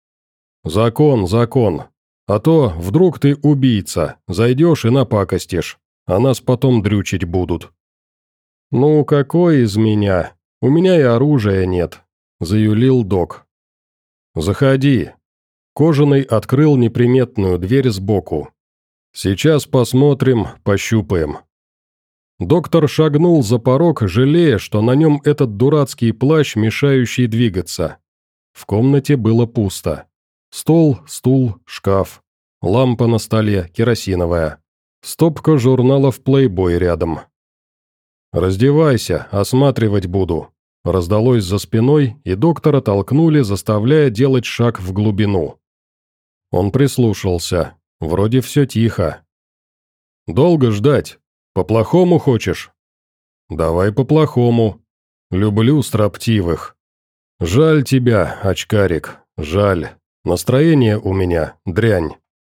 «Закон, закон. А то вдруг ты убийца, зайдешь и напакостишь, а нас потом дрючить будут». «Ну, какой из меня? У меня и оружия нет», – заюлил док. «Заходи». Кожаный открыл неприметную дверь сбоку. «Сейчас посмотрим, пощупаем». Доктор шагнул за порог, жалея, что на нем этот дурацкий плащ, мешающий двигаться. В комнате было пусто. Стол, стул, шкаф. Лампа на столе, керосиновая. Стопка журналов «Плейбой» рядом. «Раздевайся, осматривать буду», – раздалось за спиной, и доктора толкнули, заставляя делать шаг в глубину. Он прислушался. Вроде все тихо. «Долго ждать? По-плохому хочешь?» «Давай по-плохому. Люблю строптивых. Жаль тебя, очкарик, жаль. Настроение у меня дрянь».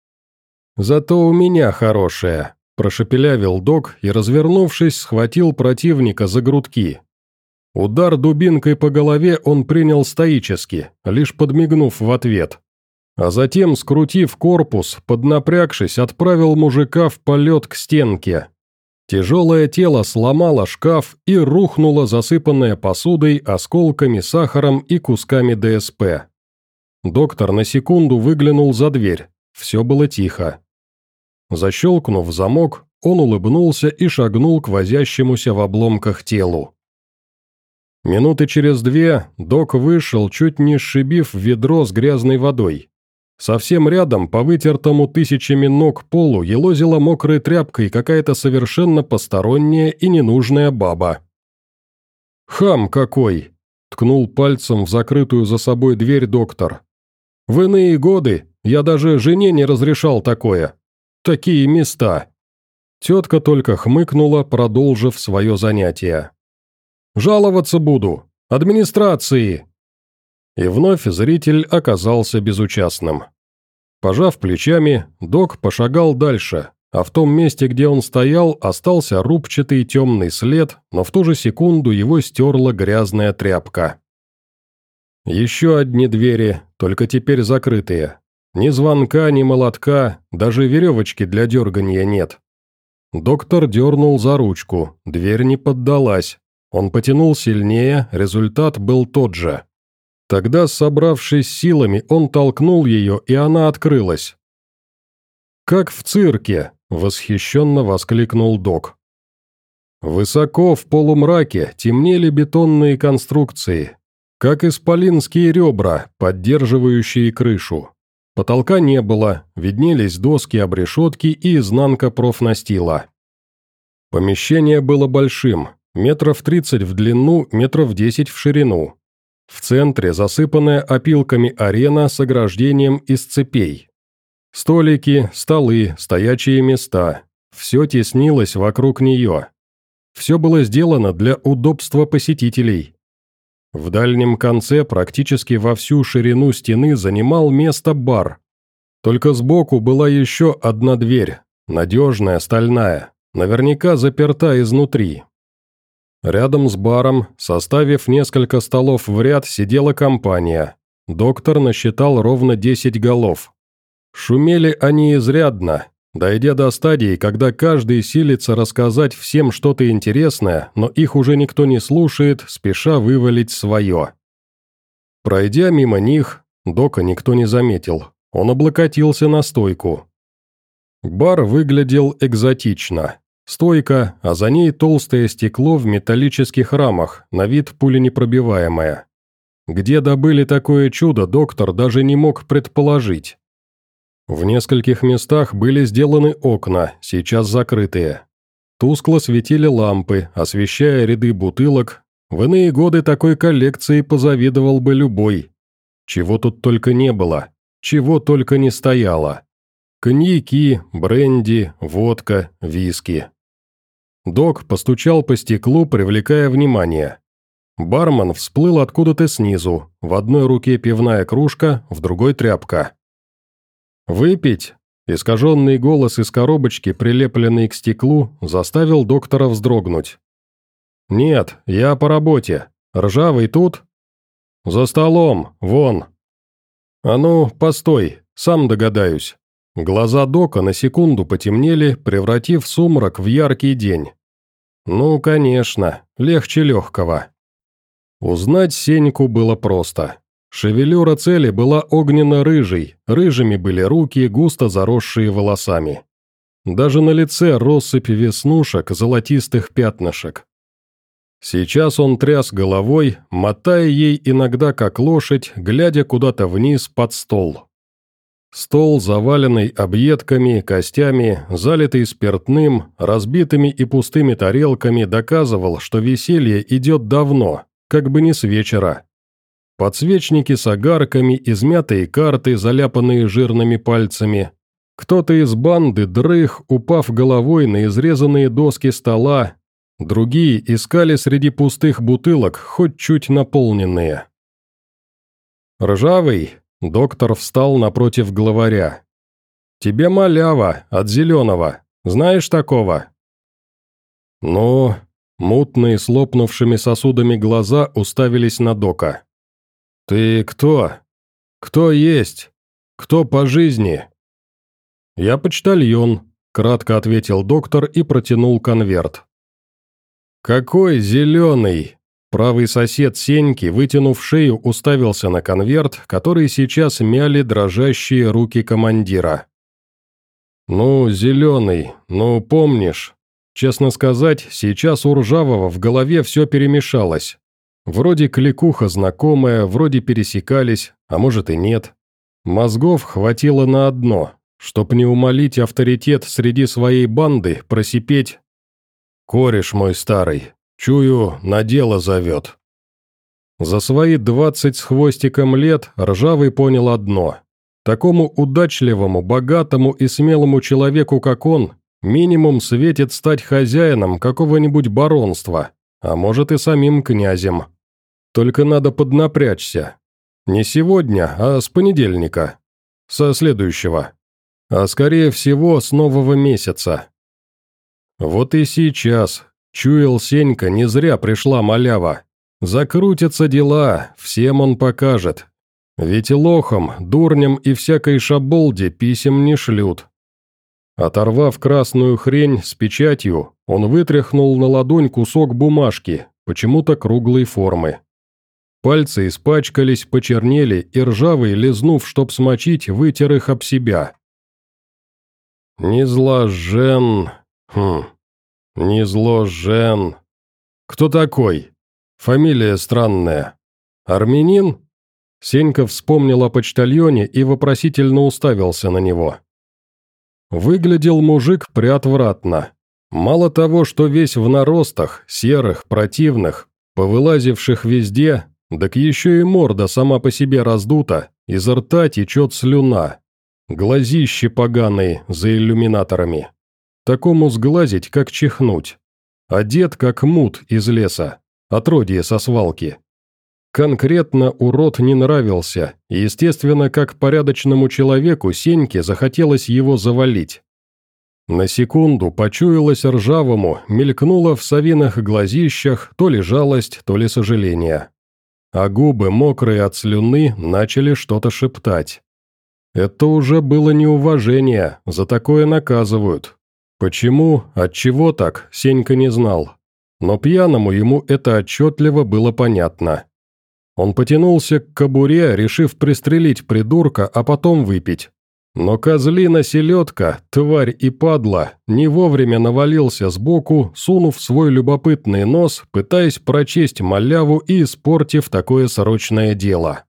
«Зато у меня хорошее», – прошепелявил док и, развернувшись, схватил противника за грудки. Удар дубинкой по голове он принял стоически, лишь подмигнув в ответ. А затем, скрутив корпус, поднапрягшись, отправил мужика в полет к стенке. Тяжелое тело сломало шкаф и рухнуло, засыпанное посудой, осколками, сахаром и кусками ДСП. Доктор на секунду выглянул за дверь. Все было тихо. Защелкнув замок, он улыбнулся и шагнул к возящемуся в обломках телу. Минуты через две док вышел, чуть не сшибив ведро с грязной водой. Совсем рядом, по вытертому тысячами ног полу, елозила мокрой тряпкой какая-то совершенно посторонняя и ненужная баба. «Хам какой!» – ткнул пальцем в закрытую за собой дверь доктор. «В иные годы я даже жене не разрешал такое. Такие места!» Тетка только хмыкнула, продолжив свое занятие. «Жаловаться буду! Администрации!» И вновь зритель оказался безучастным. Пожав плечами, док пошагал дальше, а в том месте, где он стоял, остался рубчатый темный след, но в ту же секунду его стерла грязная тряпка. Еще одни двери, только теперь закрытые. Ни звонка, ни молотка, даже веревочки для дерганья нет. Доктор дернул за ручку, дверь не поддалась. Он потянул сильнее, результат был тот же. Тогда, собравшись силами, он толкнул ее, и она открылась. «Как в цирке!» – восхищенно воскликнул док. Высоко в полумраке темнели бетонные конструкции, как исполинские ребра, поддерживающие крышу. Потолка не было, виднелись доски обрешетки и изнанка профнастила. Помещение было большим, метров тридцать в длину, метров десять в ширину. В центре засыпанная опилками арена с ограждением из цепей. Столики, столы, стоячие места – все теснилось вокруг нее. Все было сделано для удобства посетителей. В дальнем конце, практически во всю ширину стены, занимал место бар. Только сбоку была еще одна дверь, надежная, стальная, наверняка заперта изнутри. Рядом с баром, составив несколько столов в ряд, сидела компания. Доктор насчитал ровно десять голов. Шумели они изрядно, дойдя до стадии, когда каждый силится рассказать всем что-то интересное, но их уже никто не слушает, спеша вывалить свое. Пройдя мимо них, дока никто не заметил. Он облокотился на стойку. Бар выглядел экзотично. Стойка, а за ней толстое стекло в металлических рамах, на вид пуленепробиваемое. Где добыли такое чудо, доктор даже не мог предположить. В нескольких местах были сделаны окна, сейчас закрытые. Тускло светили лампы, освещая ряды бутылок. В иные годы такой коллекции позавидовал бы любой. Чего тут только не было, чего только не стояло. Коньяки, бренди, водка, виски. Док постучал по стеклу, привлекая внимание. Бармен всплыл откуда-то снизу, в одной руке пивная кружка, в другой тряпка. «Выпить?» – искаженный голос из коробочки, прилепленный к стеклу, заставил доктора вздрогнуть. «Нет, я по работе. Ржавый тут?» «За столом, вон». «А ну, постой, сам догадаюсь». Глаза Дока на секунду потемнели, превратив сумрак в яркий день. «Ну, конечно, легче легкого». Узнать Сеньку было просто. Шевелюра цели была огненно-рыжей, рыжими были руки, густо заросшие волосами. Даже на лице россыпь веснушек, золотистых пятнышек. Сейчас он тряс головой, мотая ей иногда как лошадь, глядя куда-то вниз под стол. Стол, заваленный объедками, костями, залитый спиртным, разбитыми и пустыми тарелками, доказывал, что веселье идет давно, как бы не с вечера. Подсвечники с огарками, измятые карты, заляпанные жирными пальцами. Кто-то из банды дрых, упав головой на изрезанные доски стола, другие искали среди пустых бутылок, хоть чуть наполненные. «Ржавый?» – доктор встал напротив главаря. «Тебе малява, от зеленого. Знаешь такого?» «Ну...» – мутные с лопнувшими сосудами глаза уставились на Дока. «Ты кто? Кто есть? Кто по жизни?» «Я почтальон», – кратко ответил доктор и протянул конверт. «Какой зеленый?» Правый сосед Сеньки, вытянув шею, уставился на конверт, который сейчас мяли дрожащие руки командира. «Ну, зеленый, ну, помнишь. Честно сказать, сейчас у Ржавого в голове все перемешалось. Вроде кликуха знакомая, вроде пересекались, а может и нет. Мозгов хватило на одно, чтоб не умолить авторитет среди своей банды, просипеть: «Кореш мой старый, чую, на дело зовет». За свои двадцать с хвостиком лет Ржавый понял одно. Такому удачливому, богатому и смелому человеку, как он, минимум светит стать хозяином какого-нибудь баронства, а может и самим князем. Только надо поднапрячься. Не сегодня, а с понедельника. Со следующего. А скорее всего, с нового месяца. Вот и сейчас, чуял Сенька, не зря пришла малява. Закрутятся дела, всем он покажет. Ведь лохам, дурням и всякой шаболде писем не шлют. Оторвав красную хрень с печатью, он вытряхнул на ладонь кусок бумажки, почему-то круглой формы. Пальцы испачкались, почернели, и Ржавый, лизнув, чтоб смочить, вытер их об себя. «Незложен... Хм... Незложен... Кто такой? Фамилия странная. Армянин?» Сенька вспомнил о почтальоне и вопросительно уставился на него. Выглядел мужик приотвратно. Мало того, что весь в наростах, серых, противных, повылазивших везде, так еще и морда сама по себе раздута, изо рта течет слюна. Глазищи поганые за иллюминаторами. Такому сглазить, как чихнуть. Одет, как мут из леса, отродье со свалки. Конкретно урод не нравился, и, естественно, как порядочному человеку Сеньке захотелось его завалить. На секунду почуялось Ржавому, мелькнуло в совиных глазищах то ли жалость, то ли сожаление. А губы, мокрые от слюны, начали что-то шептать. Это уже было неуважение, за такое наказывают. Почему, отчего так, Сенька не знал. Но пьяному ему это отчетливо было понятно. Он потянулся к кобуре, решив пристрелить придурка, а потом выпить. Но козлина-селедка, тварь и падла, не вовремя навалился сбоку, сунув свой любопытный нос, пытаясь прочесть маляву и испортив такое срочное дело.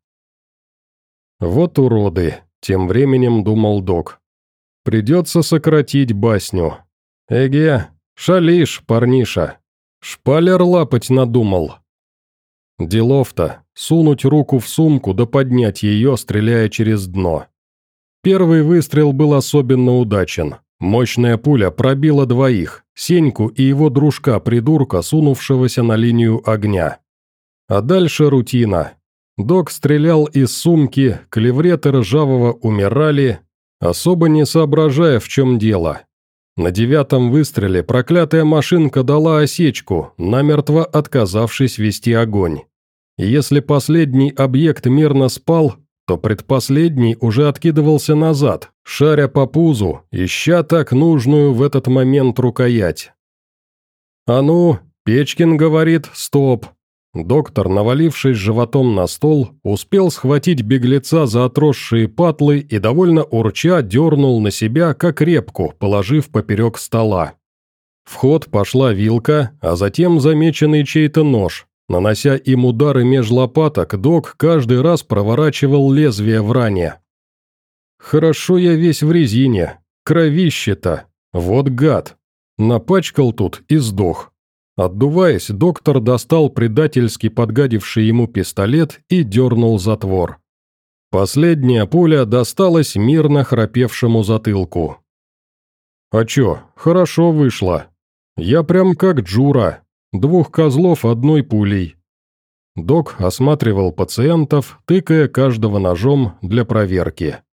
«Вот уроды», — тем временем думал Док. «Придется сократить басню. Эге, шалишь, парниша. Шпалер лапать надумал». Делов-то, сунуть руку в сумку да поднять ее, стреляя через дно. Первый выстрел был особенно удачен. Мощная пуля пробила двоих, Сеньку и его дружка-придурка, сунувшегося на линию огня. А дальше рутина. Док стрелял из сумки, клевреты Ржавого умирали, особо не соображая, в чем дело. На девятом выстреле проклятая машинка дала осечку, намертво отказавшись вести огонь. И если последний объект мирно спал, то предпоследний уже откидывался назад, шаря по пузу, ища так нужную в этот момент рукоять. «А ну, Печкин говорит, стоп!» Доктор, навалившись животом на стол, успел схватить беглеца за отросшие патлы и довольно урча дернул на себя, как репку, положив поперек стола. В ход пошла вилка, а затем замеченный чей-то нож. Нанося им удары меж лопаток, док каждый раз проворачивал лезвие в ране. «Хорошо я весь в резине. Кровище-то. Вот гад. Напачкал тут и сдох». Отдуваясь, доктор достал предательски подгадивший ему пистолет и дернул затвор. Последняя пуля досталась мирно храпевшему затылку. «А чё, хорошо вышло. Я прям как Джура. Двух козлов одной пулей». Док осматривал пациентов, тыкая каждого ножом для проверки.